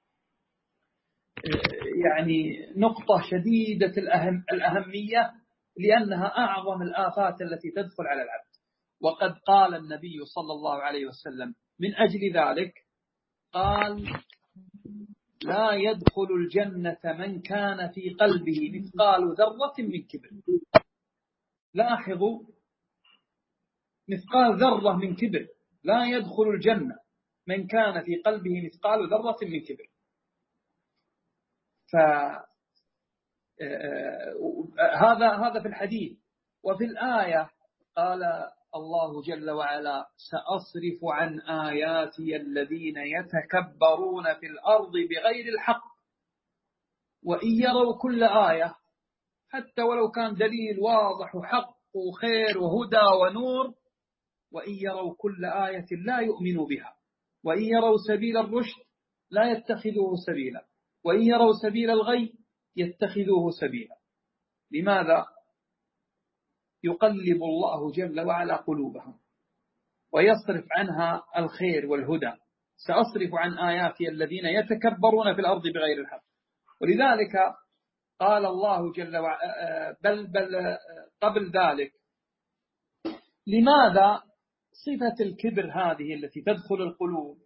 يعني نقطة شديدة الأهمية، لأنها أعظم الآفات التي تدخل على العبد. وقد قال النبي صلى الله عليه وسلم من أجل ذلك، قال: لا يدخل الجنة من كان في قلبه مثقال ذرة من كبر. لاحظوا، مثقال ذرة من كبر. لا يدخل الجنة من كان في قلبه مثقال ذرة من كبر. هذا في الحديث. وفي الآية قال الله جل وعلا: سأصرف عن آياتي الذين يتكبرون في الأرض بغير الحق وإن يروا كل آية، حتى ولو كان دليل واضح وحق وخير وهدى ونور، وإن يروا كل آية لا يؤمنوا بها، وإن يروا سبيل الرشد لا يتخذوه سبيلا، وإن يروا سبيل الغي يتخذوه سبيلا. لماذا؟ يقلب الله جل وعلا قلوبهم ويصرف عنها الخير والهدى. سأصرف عن آياتي الذين يتكبرون في الأرض بغير الحق. ولذلك قال الله جل وعلا بل قبل ذلك: لماذا صفة الكبر هذه التي تدخل القلوب،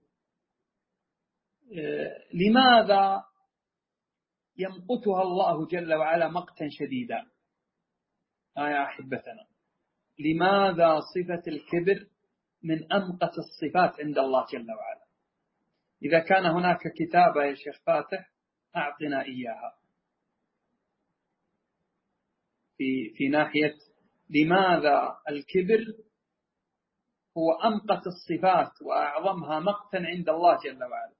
لماذا يمقتها الله جل وعلا مقتا شديدا؟ يا أحبتنا، لماذا صفة الكبر من أمقت الصفات عند الله جل وعلا؟ إذا كان هناك كتابة يا شيخ فاتح أعطنا إياها في ناحية لماذا الكبر هو أمقت الصفات وأعظمها مقتا عند الله جل وعلا.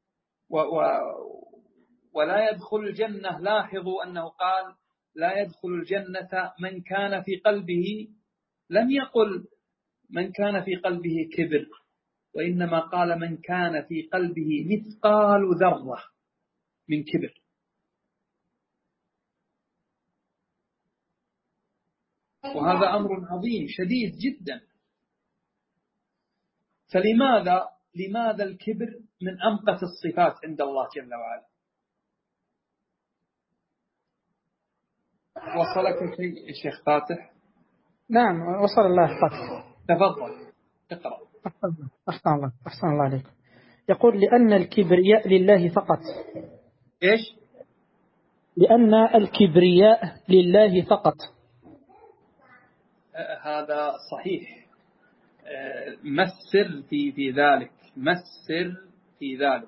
ولا يدخل الجنة. لاحظوا أنه قال: لا يدخل الجنة من كان في قلبه، لم يقل من كان في قلبه كبر، وإنما قال من كان في قلبه مثقال ذرة من كبر. وهذا أمر عظيم شديد جدا. لماذا الكبر من أمقت الصفات عند الله جل وعلا؟ وصلك شيء يا شيخ فاتح؟ نعم وصل الله يحفظك. تفضل اقرأ. أحسن الله عليك. يقول: لأن الكبرياء لله فقط. إيش؟ لأن الكبرياء لله فقط. هذا صحيح. ما السر في ذلك؟ ما السر في ذلك؟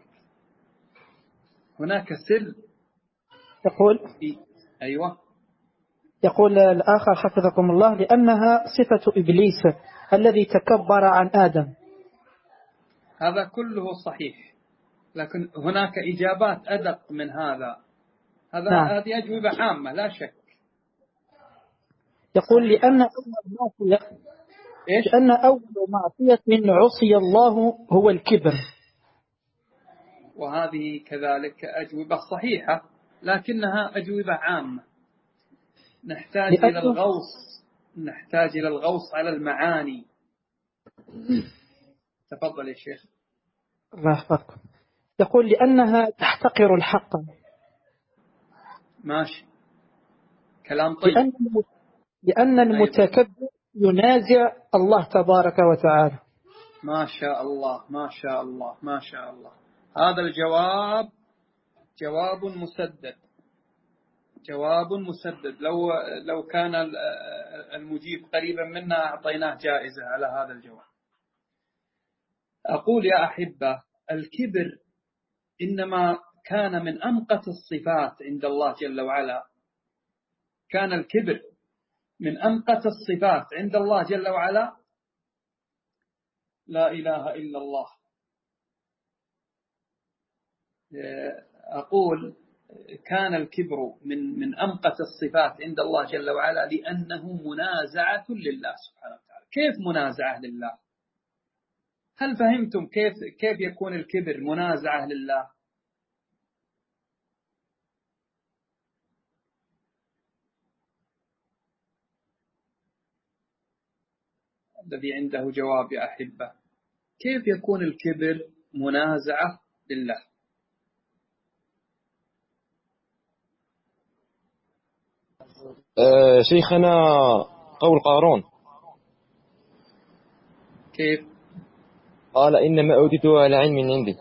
هناك سر. يقول أيوة. يقول الآخر حفظكم الله: لأنها صفة إبليس الذي تكبر عن آدم. هذا كله صحيح، لكن هناك إجابات أدق من هذا. نعم. هذه أجوبة عامة لا شك. يقول لأن أول معصية عصي الله هو الكبر. وهذه كذلك أجوبة صحيحة، لكنها أجوبة عامة. نحتاج إلى الغوص على المعاني. تفضل يا شيخ. الله يحفظكم. يقول لأنها تحتقر الحق. ماشي، كلام طيب. لأن المتكبر ينازع الله تبارك وتعالى. ما شاء الله ما شاء الله ما شاء الله. هذا الجواب جواب مسدد، جواب مسدد. لو كان المجيب قريبا منا أعطيناه جائزة على هذا الجواب. أقول يا أحبة، الكبر إنما كان من أمقت الصفات عند الله جل وعلا. كان الكبر من أمقت الصفات عند الله جل وعلا. لا إله إلا الله. أقول كان الكبر من أمقت الصفات عند الله جل وعلا، لأنه منازعة لله سبحانه وتعالى. كيف منازعة لله؟ هل فهمتم كيف يكون الكبر منازعة لله؟ الذي عنده جواب يا أحبة، كيف يكون الكبر منازعة لله؟ شيخنا قول قارون. كيف؟ قال إنما أوتيتها على علم عندي.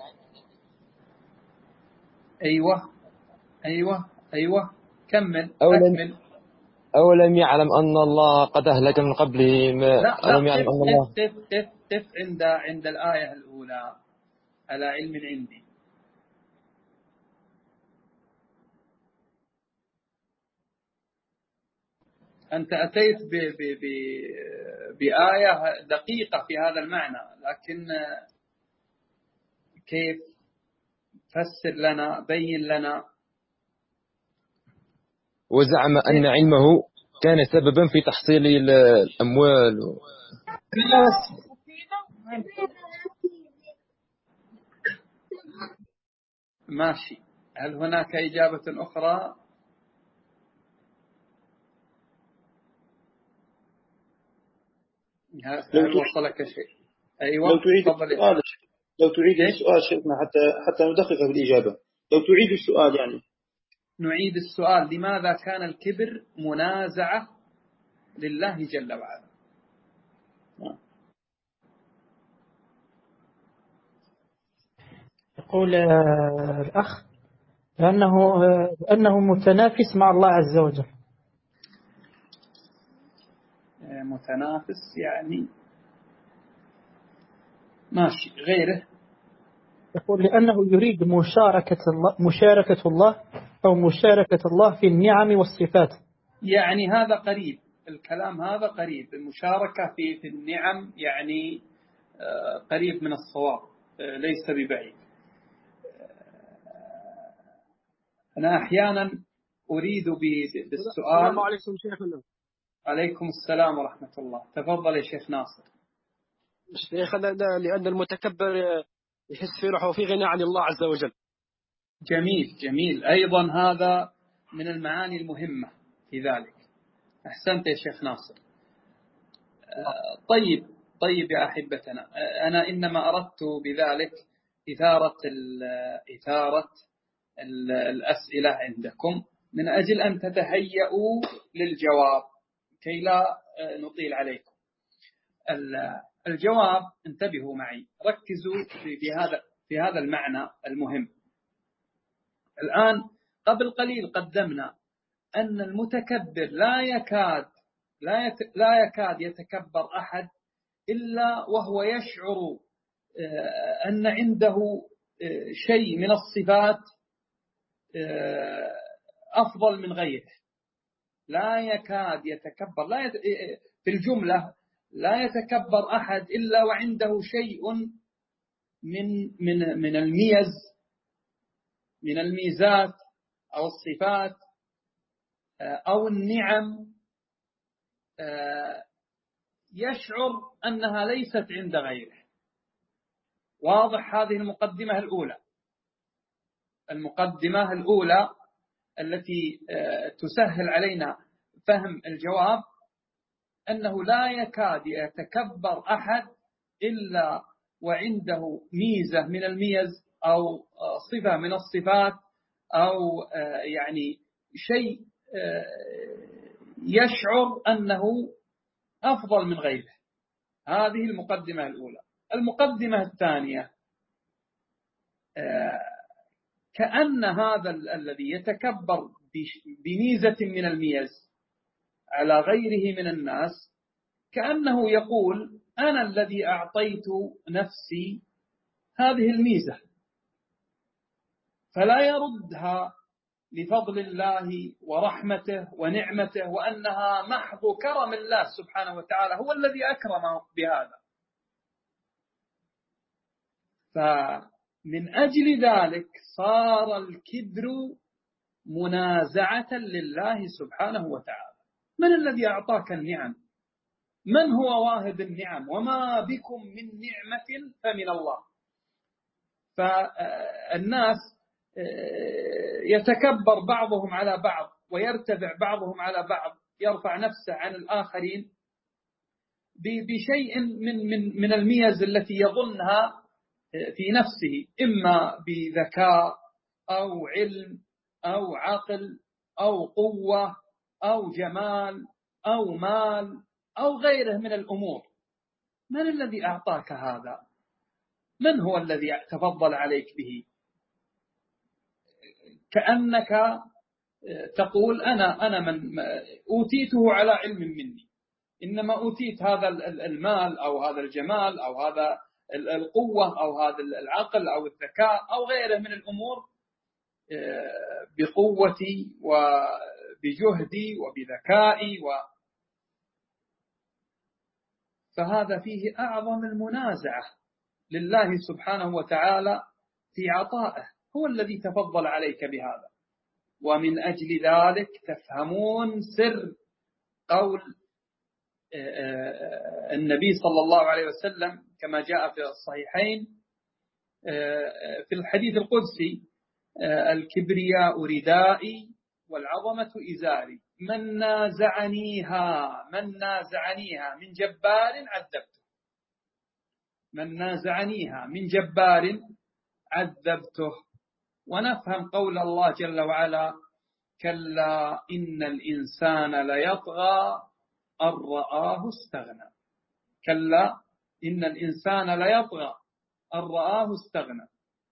أيوة كمل. أولم يعلم أن الله قد أهلك من قبله ألم يعلم أن الله. قف عند الآية الأولى على علم عندي. أنت أتيت بآية دقيقة في هذا المعنى، لكن كيف؟ فسر لنا، بين لنا. وزعم أن علمه كان سببا في تحصيل الأموال ماشي. هل هناك إجابة أخرى؟ هل وصلك شيء؟ أيوة. لو تعيد السؤال شيخنا حتى ندقق بالإجابة. لو تعيد السؤال يعني. نعيد السؤال. لماذا كان الكبر منازعة لله جل وعلا؟ يقول الأخ لأنه متنافس مع الله عز وجل. متنافس يعني ماشي. غيره؟ يقول لأنه يريد مشاركة الله في النعم والصفات. يعني هذا قريب، الكلام هذا قريب. المشاركة في النعم يعني قريب من الصواب، ليس ببعيد. أنا أحيانا أريد بالسؤال. السلام عليكم شيخنا. عليكم السلام ورحمة الله. تفضل يا شيخ ناصر. شيخنا، لأن المتكبر يحس في روحه في غنى عن الله عز وجل. جميل. أيضا هذا من المعاني المهمة في ذلك. أحسنت يا شيخ ناصر. طيب يا أحبتنا، أنا إنما أردت بذلك إثارة الأسئلة عندكم من أجل أن تتهيئوا للجواب كي لا نطيل عليكم. الجواب، انتبهوا معي، ركزوا في هذا المعنى المهم. الآن قبل قليل قدمنا أن المتكبر لا يكاد يتكبر أحد إلا وهو يشعر أن عنده شيء من الصفات أفضل من غيره. لا يكاد يتكبر، في الجملة لا يتكبر أحد إلا وعنده شيء من من الميزات أو الصفات أو النعم يشعر أنها ليست عند غيره. واضح؟ هذه المقدمة الأولى. المقدمة الأولى التي تسهل علينا فهم الجواب أنه لا يكاد يتكبر أحد إلا وعنده ميزة من الميز أو صفة من الصفات أو يعني شيء يشعر أنه أفضل من غيره. هذه المقدمة الأولى. المقدمة الثانية كأن هذا الذي يتكبر بميزة من الميز على غيره من الناس كأنه يقول أنا الذي أعطيت نفسي هذه الميزة، فلا يردها لفضل الله ورحمته ونعمته وأنها محض كرم الله سبحانه وتعالى، هو الذي أكرمه بهذا. فمن أجل ذلك صار الكبر منازعة لله سبحانه وتعالى. من الذي أعطاك النعم؟ من هو واهب النعم؟ وما بكم من نعمة فمن الله. فالناس يتكبر بعضهم على بعض ويرتفع بعضهم على بعض، يرفع نفسه عن الآخرين بشيء من الميز التي يظنها في نفسه، إما بذكاء أو علم أو عقل أو قوة أو جمال أو مال أو غيره من الأمور. من الذي أعطاك هذا؟ من هو الذي تفضل عليك به؟ كأنك تقول أنا من أوتيته على علم مني، إنما أوتيت هذا المال أو هذا الجمال أو هذا القوة أو هذا العقل أو الذكاء أو غيره من الأمور بقوتي وبجهدي وبذكائي فهذا فيه أعظم المنازعة لله سبحانه وتعالى في عطائه، هو الذي تفضل عليك بهذا. ومن أجل ذلك تفهمون سر قول النبي صلى الله عليه وسلم كما جاء في الصحيحين في الحديث القدسي: الكبرياء ردائي والعظمة إزاري، من نازعنيها من جبار عذبته، من نازعنيها من جبار عذبته. ونفهم قول الله جل وعلا: كلا إن الإنسان ليطغى أن رآه استغنى. كلا إن الإنسان ليطغى أن رآه استغنى.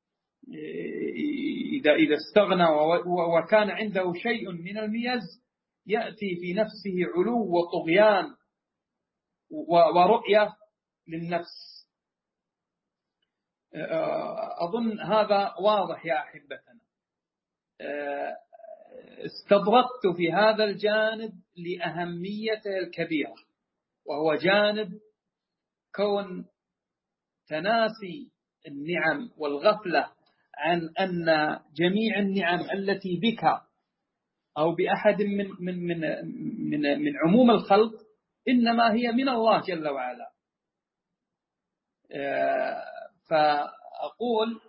إذا استغنى وكان عنده شيء من الميز يأتي في نفسه علو وطغيان ورؤية للنفس. أظن هذا واضح يا أحبتنا. استدركت في هذا الجانب لأهميته الكبيرة، وهو جانب كون تناسي النعم والغفلة عن أن جميع النعم التي بك أو بأحد من عموم الخلق إنما هي من الله جل وعلا. فأقول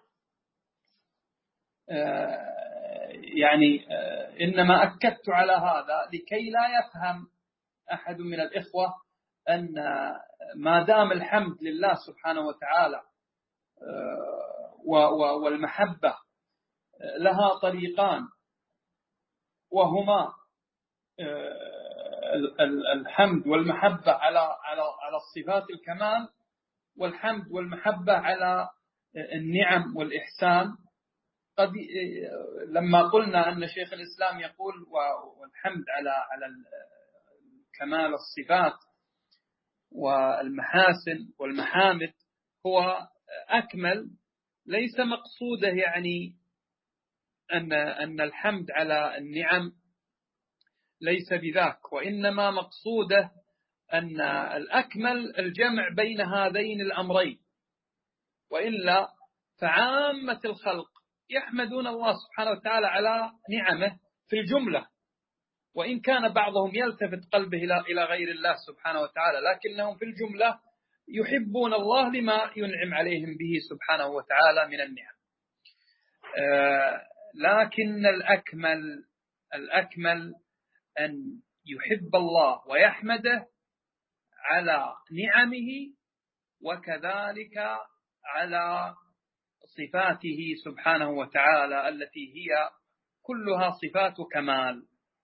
يعني إنما أكدت على هذا لكي لا يفهم أحد من الإخوة أن ما دام الحمد لله سبحانه وتعالى والمحبة لها طريقان، وهما الحمد والمحبة على الصفات الكمال، والحمد والمحبة على النعم والإحسان. قد لما قلنا أن شيخ الإسلام يقول والحمد على كمال الصفات والمحاسن والمحامد هو أكمل، ليس مقصوده يعني أن الحمد على النعم ليس بذاك، وإنما مقصوده أن الأكمل الجمع بين هذين الأمرين، وإلا فعامة الخلق يحمدون الله سبحانه وتعالى على نعمه في الجملة، وإن كان بعضهم يلتفت قلبه إلى غير الله سبحانه وتعالى، لكنهم في الجملة يحبون الله لما ينعم عليهم به سبحانه وتعالى من النعم. لكن الأكمل أن يحب الله ويحمده على نعمه، وكذلك على صفاته سبحانه وتعالى التي هي كلها صفات كمال.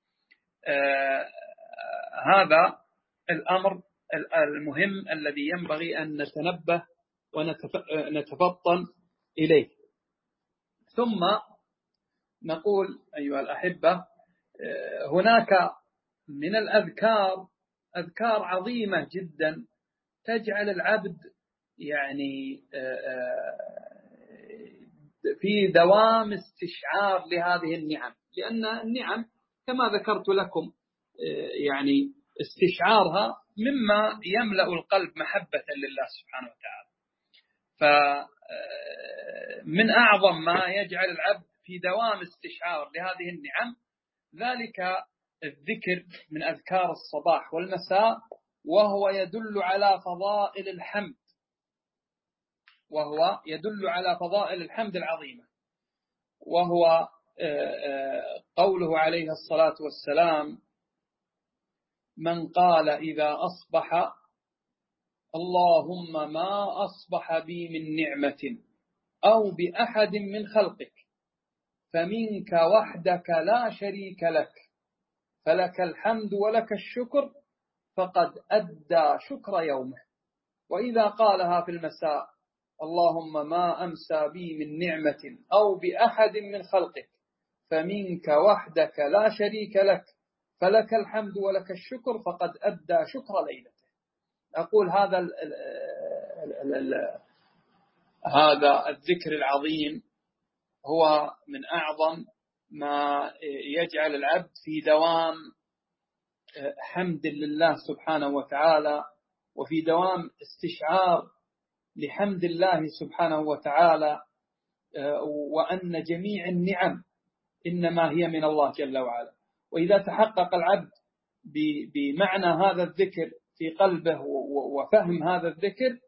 هذا الأمر المهم الذي ينبغي أن نتنبه ونتفطن إليه. ثم نقول أيها الأحبة، هناك من الأذكار أذكار عظيمة جدا تجعل العبد يعني في دوام استشعار لهذه النعم، لأن النعم كما ذكرت لكم يعني استشعارها مما يملأ القلب محبة لله سبحانه وتعالى. فمن أعظم ما يجعل العبد في دوام استشعار لهذه النعم ذلك الذكر من أذكار الصباح والمساء، وهو يدل على فضائل الحمد، وهو يدل على فضائل الحمد العظيمة، وهو قوله عليه الصلاة والسلام: من قال إذا أصبح اللهم ما أصبح بي من نعمة أو بأحد من خلقك فمنك وحدك لا شريك لك فلك الحمد ولك الشكر فقد أدى شكر يومه. وإذا قالها في المساء: اللهم ما أمسى بي من نعمة أو بأحد من خلقك فمنك وحدك لا شريك لك فلك الحمد ولك الشكر فقد أدى شكر ليلته. أقول هذا الذكر العظيم هو من أعظم ما يجعل العبد في دوام حمد لله سبحانه وتعالى، وفي دوام استشعار لحمد الله سبحانه وتعالى، وأن جميع النعم إنما هي من الله جل وعلا. وإذا تحقق العبد بمعنى هذا الذكر في قلبه وفهم هذا الذكر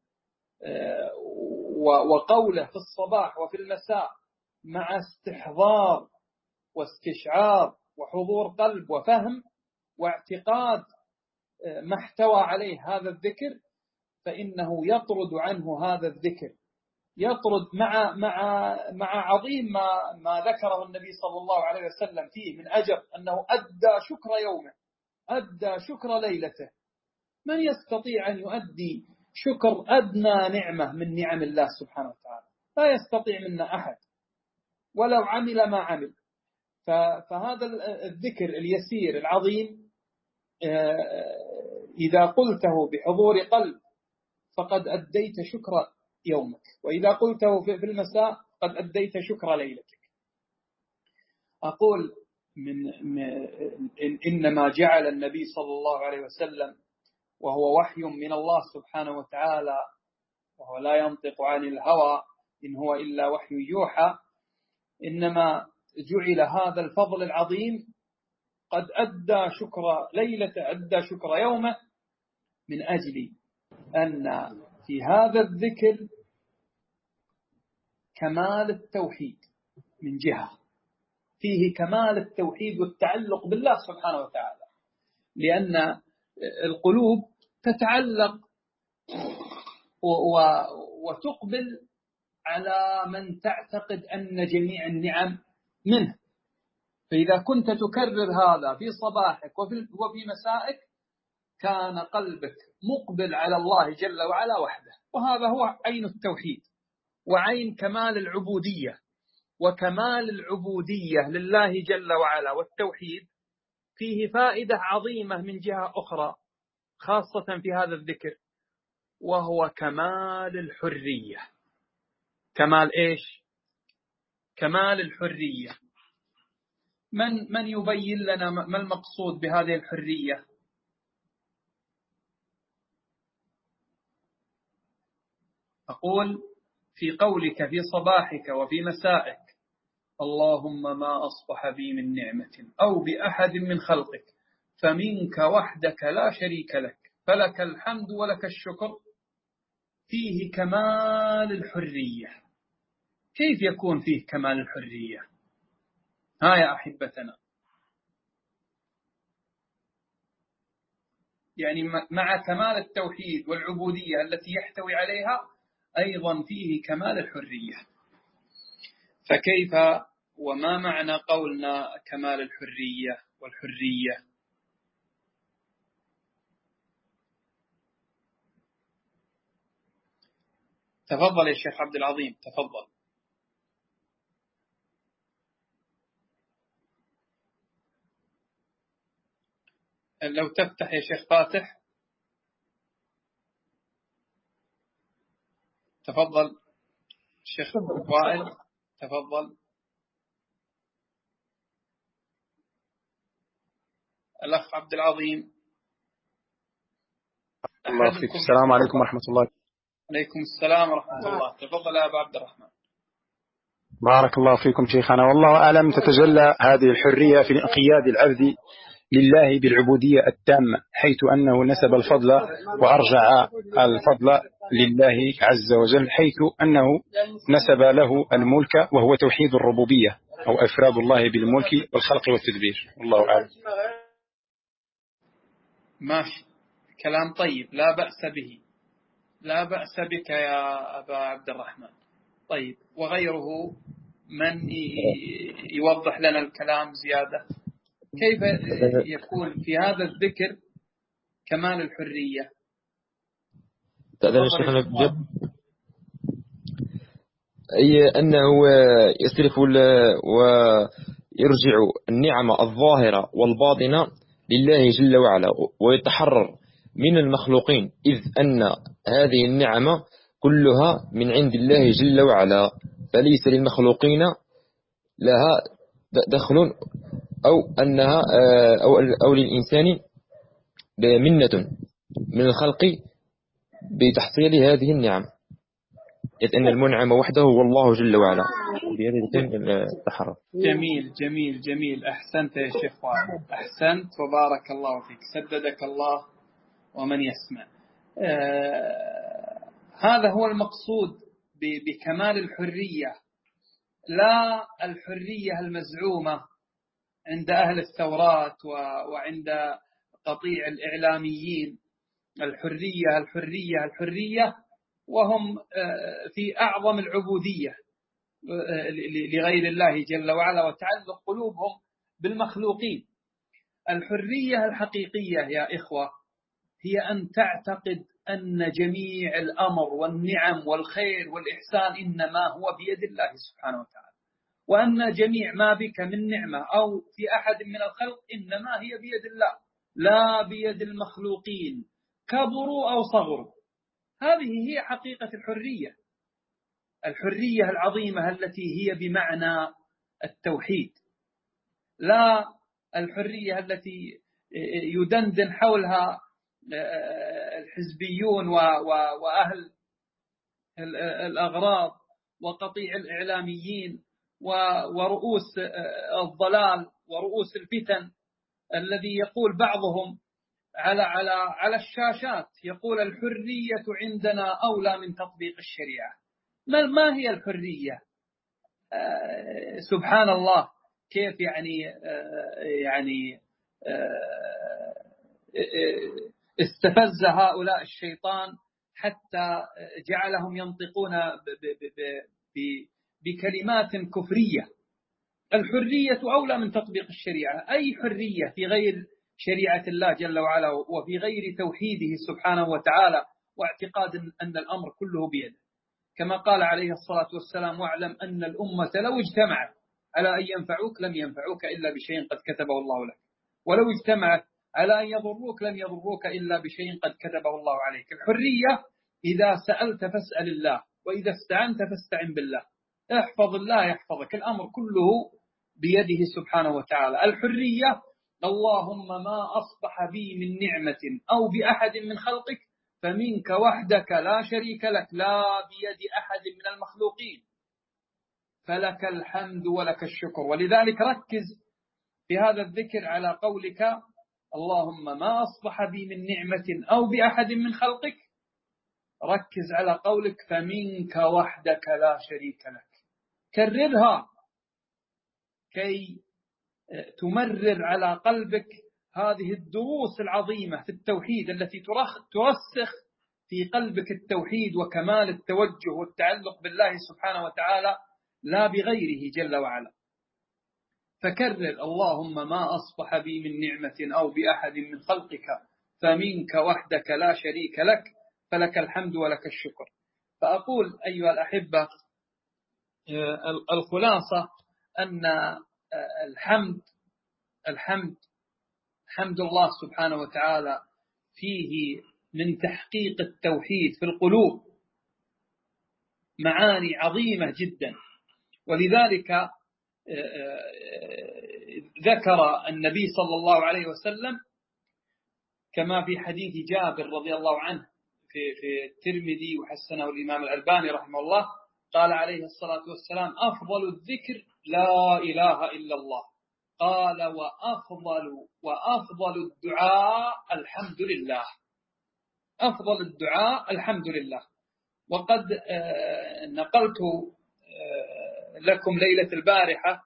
وقوله في الصباح وفي المساء مع استحضار واستشعار وحضور قلب وفهم واعتقاد ما احتوى عليه هذا الذكر، فإنه يطرد عنه هذا الذكر، يطرد مع عظيم ما ذكره النبي صلى الله عليه وسلم فيه من أجر، أنه أدى شكر يومه، أدى شكر ليلته. من يستطيع أن يؤدي شكر أدنى نعمة من نعم الله سبحانه وتعالى؟ لا يستطيع منا أحد ولو عمل ما عمل. فهذا الذكر اليسير العظيم إذا قلته بحضور قلب فقد أديت شكر يومك، وإذا قلته في المساء قد أديت شكر ليلتك. أقول إنما جعل النبي صلى الله عليه وسلم وهو وحي من الله سبحانه وتعالى، وهو لا ينطق عن الهوى إن هو إلا وحي يوحى، إنما جعل هذا الفضل العظيم قد أدى شكر ليلة أدى شكر يومه، من أجل أن في هذا الذكر كمال التوحيد من جهة، فيه كمال التوحيد والتعلق بالله سبحانه وتعالى، لأن القلوب تتعلق وتقبل على من تعتقد أن جميع النعم منه. فإذا كنت تكرر هذا في صباحك وفي مسائك كان قلبك مقبل على الله جل وعلا وحده، وهذا هو عين التوحيد وعين كمال العبودية. وكمال العبودية لله جل وعلا والتوحيد فيه فائدة عظيمة من جهة أخرى خاصة في هذا الذكر، وهو كمال الحرية. كمال إيش؟ كمال الحرية. من يبين لنا ما المقصود بهذه الحرية؟ أقول في قولك في صباحك وفي مسائك اللهم ما أصبح بي من نعمة أو بأحد من خلقك فمنك وحدك لا شريك لك فلك الحمد ولك الشكر، فيه كمال الحرية. كيف يكون فيه كمال الحرية؟ ها يا أحبتنا، يعني مع كمال التوحيد والعبودية التي يحتوي عليها أيضا فيه كمال الحرية. فكيف وما معنى قولنا كمال الحرية والحرية؟ تفضل يا شيخ عبد العظيم، تفضل. لو تفتح يا شيخ فاتح. تفضل شيخ وائل، تفضل. الأخ عبد العظيم. الله فيك. السلام عليكم ورحمة الله. عليكم السلام ورحمة الله. تفضل يا أبا عبد الرحمن. بارك الله فيكم شيخنا. والله أعلم تتجلى هذه الحرية في انقياد العبد لله بالعبودية التامة، حيث أنه نسب الفضل وأرجع الفضل لله عز وجل، حيث أنه نسب له الملك وهو توحيد الربوبية أو إفراد الله بالملك والخلق والتدبير. والله أعلم. ماشي، كلام طيب، لا بأس به، لا بأس بك يا أبا عبد الرحمن. طيب، وغيره من يوضح لنا الكلام زيادة؟ كيف يكون في هذا الذكر كمال الحرية؟ أي أنه يصرف ويرجع النعم الظاهرة والباطنة لله جل وعلا، ويتحرر من المخلوقين، إذ أن هذه النعمة كلها من عند الله جل وعلا، فليس للمخلوقين لها دخل، أو أنها أو للإنسان منة من الخلق بتحصيل هذه النعم، إذ أن المنعم وحده هو الله جل وعلا، بهذا التحرر. جميل جميل جميل، أحسنت يا شيخ وائل، أحسنت وبارك الله فيك، سددك الله ومن يسمع. هذا هو المقصود بكمال الحرية، لا الحرية المزعومة عند أهل الثورات وعند قطيع الإعلاميين، الحرية الحرية الحرية، وهم في أعظم العبودية لغير الله جل وعلا وتعلق قلوبهم بالمخلوقين. الحرية الحقيقية يا إخوة هي أن تعتقد أن جميع الأمر والنعم والخير والإحسان إنما هو بيد الله سبحانه وتعالى، وأن جميع ما بك من نعمة أو في أحد من الخلق إنما هي بيد الله لا بيد المخلوقين كبروا أو صغروا. هذه هي حقيقة الحرية، الحرية العظيمة التي هي بمعنى التوحيد، لا الحرية التي يدندن حولها الحزبيون وأهل الأغراض وقطيع الإعلاميين ورؤوس الضلال ورؤوس الفتن، الذي يقول بعضهم على الشاشات، يقول الحرية عندنا أولى من تطبيق الشريعة. ما هي الحرية؟ سبحان الله، كيف يعني استفز هؤلاء الشيطان حتى جعلهم ينطقون بكلمات كفرية. الحرية أولى من تطبيق الشريعة، أي حرية في غير شريعة الله جل وعلا وفي غير توحيده سبحانه وتعالى واعتقاد أن الأمر كله بيده، كما قال عليه الصلاة والسلام: واعلم أن الأمة لو اجتمعت على أن ينفعوك لم ينفعوك إلا بشيء قد كتبه الله لك، ولو اجتمعت على أن يضروك لم يضروك إلا بشيء قد كتبه الله عليك. الحرية إذا سألت فاسأل الله، وإذا استعنت فاستعن بالله، احفظ الله يحفظك، الأمر كله بيده سبحانه وتعالى. الحرية اللهم ما أصبح بي من نعمة أو بأحد من خلقك فمنك وحدك لا شريك لك لا بيد أحد من المخلوقين، فلك الحمد ولك الشكر. ولذلك ركز في هذا الذكر على قولك اللهم ما أصبح بي من نعمة أو بأحد من خلقك، ركز على قولك فمنك وحدك لا شريك لك. كررها كي تمرر على قلبك هذه الدروس العظيمة في التوحيد التي ترسخ في قلبك التوحيد وكمال التوجه والتعلق بالله سبحانه وتعالى لا بغيره جل وعلا. فكرر اللهم ما أصبح بي من نعمة أو بأحد من خلقك فمنك وحدك لا شريك لك فلك الحمد ولك الشكر. فأقول أيها الأحبة الخلاصة أن حمد الله سبحانه وتعالى فيه من تحقيق التوحيد في القلوب معاني عظيمة جدا. ولذلك ذكر النبي صلى الله عليه وسلم كما في حديث جابر رضي الله عنه في الترمذي وحسنه الإمام الألباني رحمه الله، قال عليه الصلاة والسلام أفضل الذكر لا إله إلا الله، قال وأفضل الدعاء الحمد لله. أفضل الدعاء الحمد لله. وقد نقلت لكم ليلة البارحة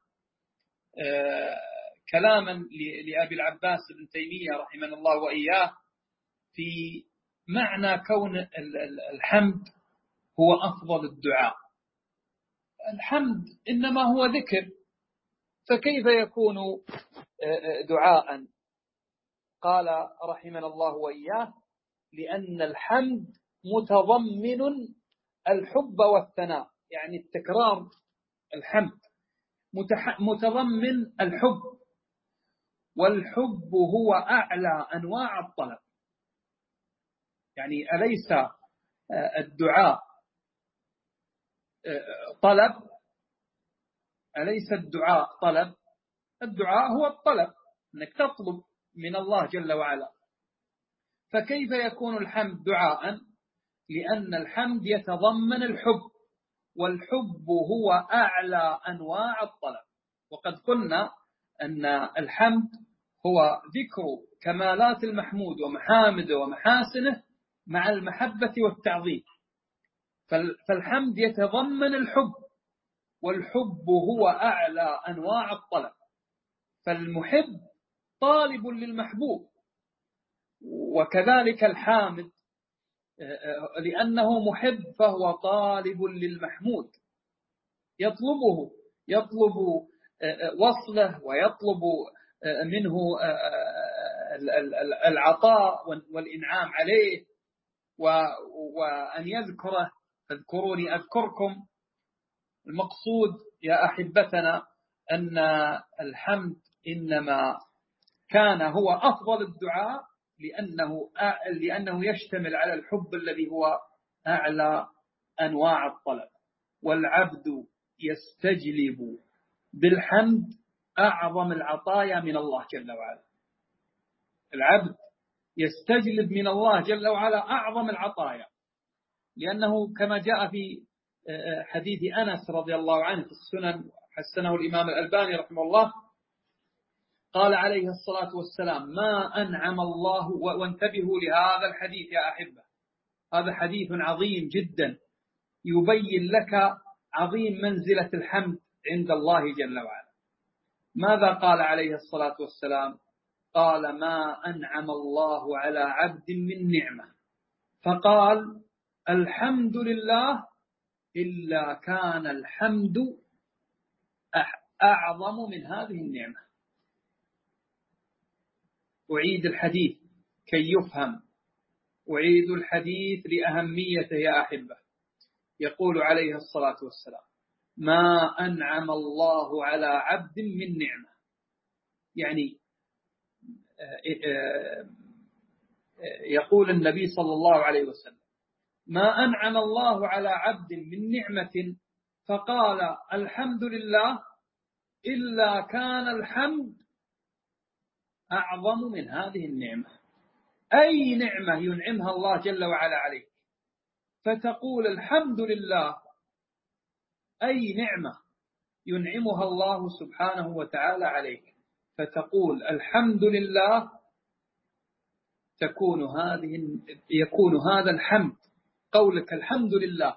كلاما لأبي العباس بن تيمية رحمه الله وإياه في معنى كون الحمد هو أفضل الدعاء. الحمد إنما هو ذكر، فكيف يكون دعاء؟ قال رحمنا الله وإياه لأن الحمد متضمن الحب والثناء، يعني التكرار الحمد متضمن الحب، والحب هو أعلى أنواع الطلب. يعني أليس الدعاء طلب؟ أليس الدعاء طلب؟ الدعاء هو الطلب، أنك تطلب من الله جل وعلا. فكيف يكون الحمد دعاء؟ لأن الحمد يتضمن الحب، والحب هو أعلى أنواع الطلب. وقد قلنا أن الحمد هو ذكر كمالات المحمود ومحامده ومحاسنه مع المحبة والتعظيم. فالحمد يتضمن الحب، والحب هو أعلى أنواع الطلب. فالمحب طالب للمحبوب، وكذلك الحامد لأنه محب فهو طالب للمحمود، يطلب وصله ويطلب منه العطاء والإنعام عليه، وأن يذكره اذكروني أذكركم. المقصود يا أحبتنا أن الحمد إنما كان هو أفضل الدعاء لأنه يشتمل على الحب الذي هو أعلى أنواع الطلب. والعبد يستجلب بالحمد أعظم العطايا من الله جل وعلا. العبد يستجلب من الله جل وعلا أعظم العطايا، لأنه كما جاء في حديث أنس رضي الله عنه في السنن حسنه الإمام الألباني رحمه الله، قال عليه الصلاة والسلام ما أنعم الله. وانتبهوا لهذا الحديث يا أحبة، هذا حديث عظيم جدا يبين لك عظيم منزلة الحمد عند الله جل وعلا. ماذا قال عليه الصلاة والسلام؟ قال ما أنعم الله على عبد من نعمة فقال الحمد لله إلا كان الحمد أعظم من هذه النعمة. أعيد الحديث كي يفهم، أعيد الحديث لأهميته يا أحبة. يقول عليه الصلاة والسلام ما أنعم الله على عبد من نعمة، يعني يقول النبي صلى الله عليه وسلم ما أنعم الله على عبد من نعمة فقال الحمد لله إلا كان الحمد أعظم من هذه النعمة. أي نعمة ينعمها الله جل وعلا عليك فتقول الحمد لله، أي نعمة ينعمها الله سبحانه وتعالى عليك، فتقول الحمد لله، يكون هذا الحمد، قولك الحمد لله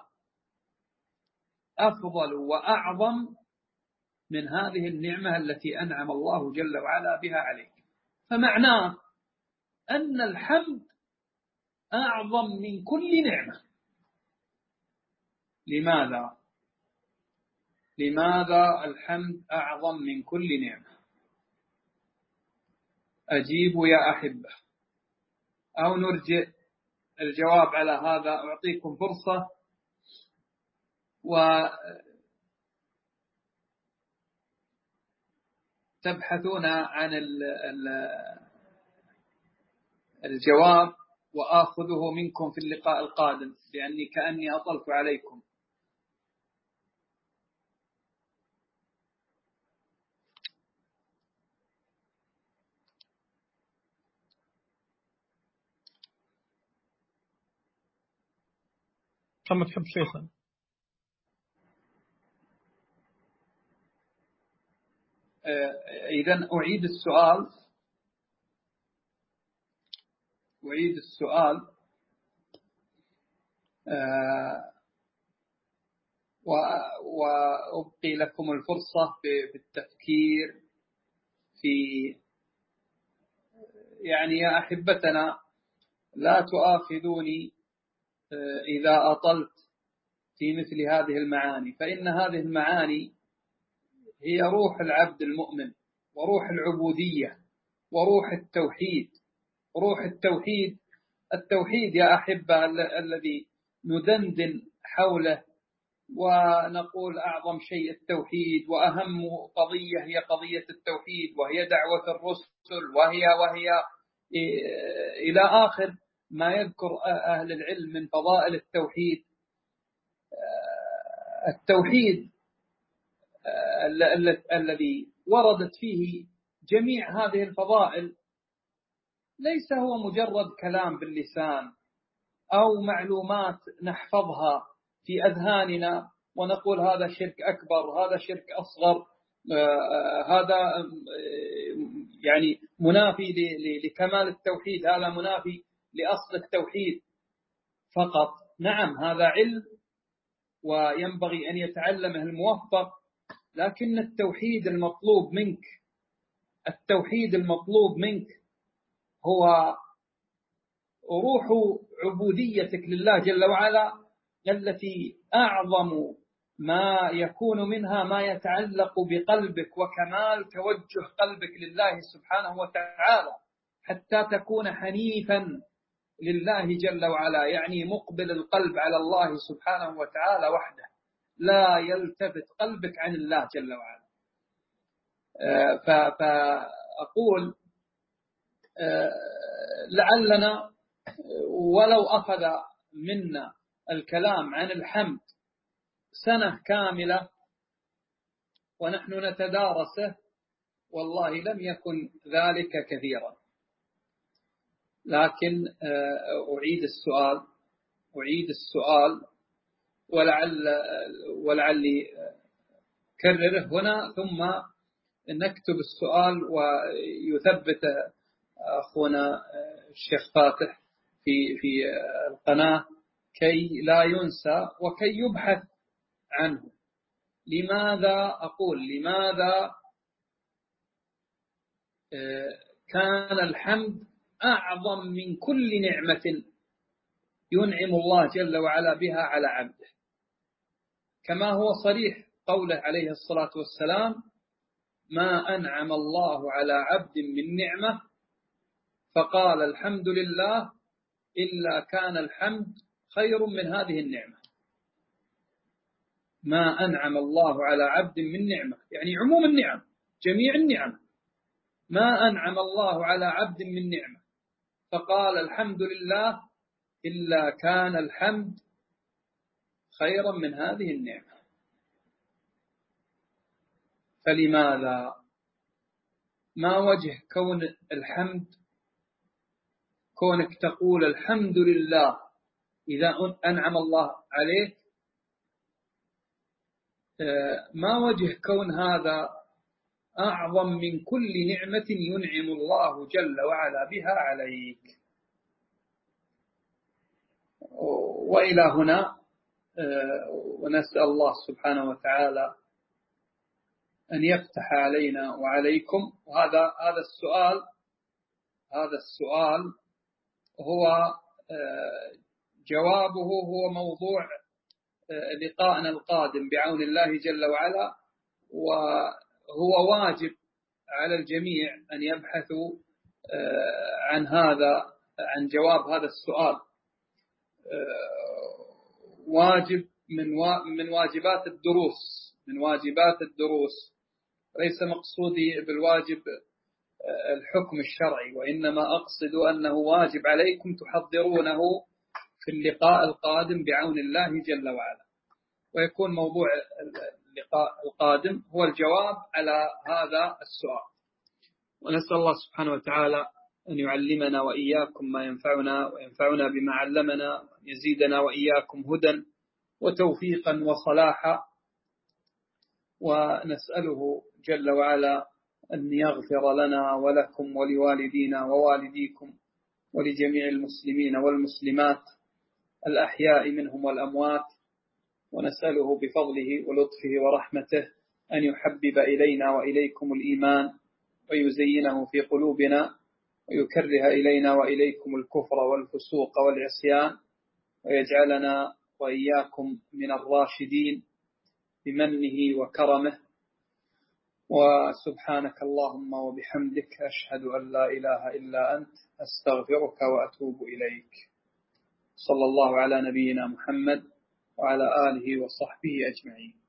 أفضل وأعظم من هذه النعمة التي أنعم الله جل وعلا بها عليك. فمعناه أن الحمد أعظم من كل نعمة. لماذا الحمد أعظم من كل نعمة؟ أجيبوا يا أحبة، أو نرجع الجواب على هذا. أعطيكم فرصة وتبحثون عن الجواب، وآخذه منكم في اللقاء القادم، لأني كأني أطلت عليكم. كم تحب شيخا؟ إذن أعيد السؤال وأبقي لكم الفرصة بالتفكير في، يعني يا أحبتنا لا تؤاخذوني إذا أطلت في مثل هذه المعاني، فإن هذه المعاني هي روح العبد المؤمن، وروح العبودية، وروح التوحيد. روح التوحيد يا أحبة الذي ندندن حوله ونقول أعظم شيء التوحيد، وأهم قضية هي قضية التوحيد، وهي دعوة الرسل، وهي إلى آخر ما يذكر أهل العلم من فضائل التوحيد. التوحيد الذي وردت فيه جميع هذه الفضائل ليس هو مجرد كلام باللسان أو معلومات نحفظها في أذهاننا ونقول هذا شرك أكبر، هذا شرك أصغر، هذا يعني منافي لكمال التوحيد، هذا منافي لأصل التوحيد فقط. نعم هذا علم وينبغي أن يتعلمه الموفق، لكن التوحيد المطلوب منك هو روح عبوديتك لله جل وعلا، التي أعظم ما يكون منها ما يتعلق بقلبك وكمال توجه قلبك لله سبحانه وتعالى، حتى تكون حنيفا لله جل وعلا، يعني مقبل القلب على الله سبحانه وتعالى وحده، لا يلتفت قلبك عن الله جل وعلا. فأقول لعلنا ولو أخذ منا الكلام عن الحمد سنة كاملة ونحن نتدارسه، والله لم يكن ذلك كثيرا. لكن أعيد السؤال ولعلي كرره هنا، ثم نكتب السؤال ويثبت أخونا الشيخ فاتح في القناة كي لا ينسى وكي يبحث عنه. لماذا كان الحمد أعظم من كل نعمة ينعم الله جل وعلا بها على عبده، كما هو صريح قوله عليه الصلاة والسلام: ما أنعم الله على عبد من نعمة فقال الحمد لله إلا كان الحمد خير من هذه النعمة. ما أنعم الله على عبد من نعمة، يعني عموم النعم، جميع النعم. ما أنعم الله على عبد من نعمة فقال الحمد لله إلا كان الحمد خيرا من هذه النعمة. فلماذا؟ ما وجه كون الحمد، كونك تقول الحمد لله إذا أنعم الله عليك، ما وجه كون هذا أعظم من كل نعمة ينعم الله جل وعلا بها عليك؟ وإلى هنا ونسأل الله سبحانه وتعالى أن يفتح علينا وعليكم. وهذا السؤال هو جوابه هو موضوع لقاءنا القادم بعون الله جل وعلا. وهو واجب على الجميع أن يبحثوا عن جواب هذا السؤال. واجب من واجبات الدروس. ليس مقصودي بالواجب الحكم الشرعي، وإنما أقصد أنه واجب عليكم تحضرونه في اللقاء القادم بعون الله جل وعلا. ويكون موضوع اللقاء القادم هو الجواب على هذا السؤال. ونسأل الله سبحانه وتعالى أن يعلمنا وإياكم ما ينفعنا وينفعنا بما علمنا، يزيدنا وإياكم هدى وتوفيقا وصلاحا. ونسأله جل وعلا أن يغفر لنا ولكم ولوالدينا ووالديكم ولجميع المسلمين والمسلمات الأحياء منهم والأموات. ونسأله بفضله ولطفه ورحمته أن يحبب إلينا وإليكم الإيمان ويزينه في قلوبنا، ويكره إلينا وإليكم الكفر والفسوق والعصيان، ويجعلنا وإياكم من الراشدين بمنه وكرمه. وسبحانك اللهم وبحمدك أشهد أن لا إله إلا أنت أستغفرك وأتوب إليك. صلى الله على نبينا محمد وعلى آله وصحبه أجمعين.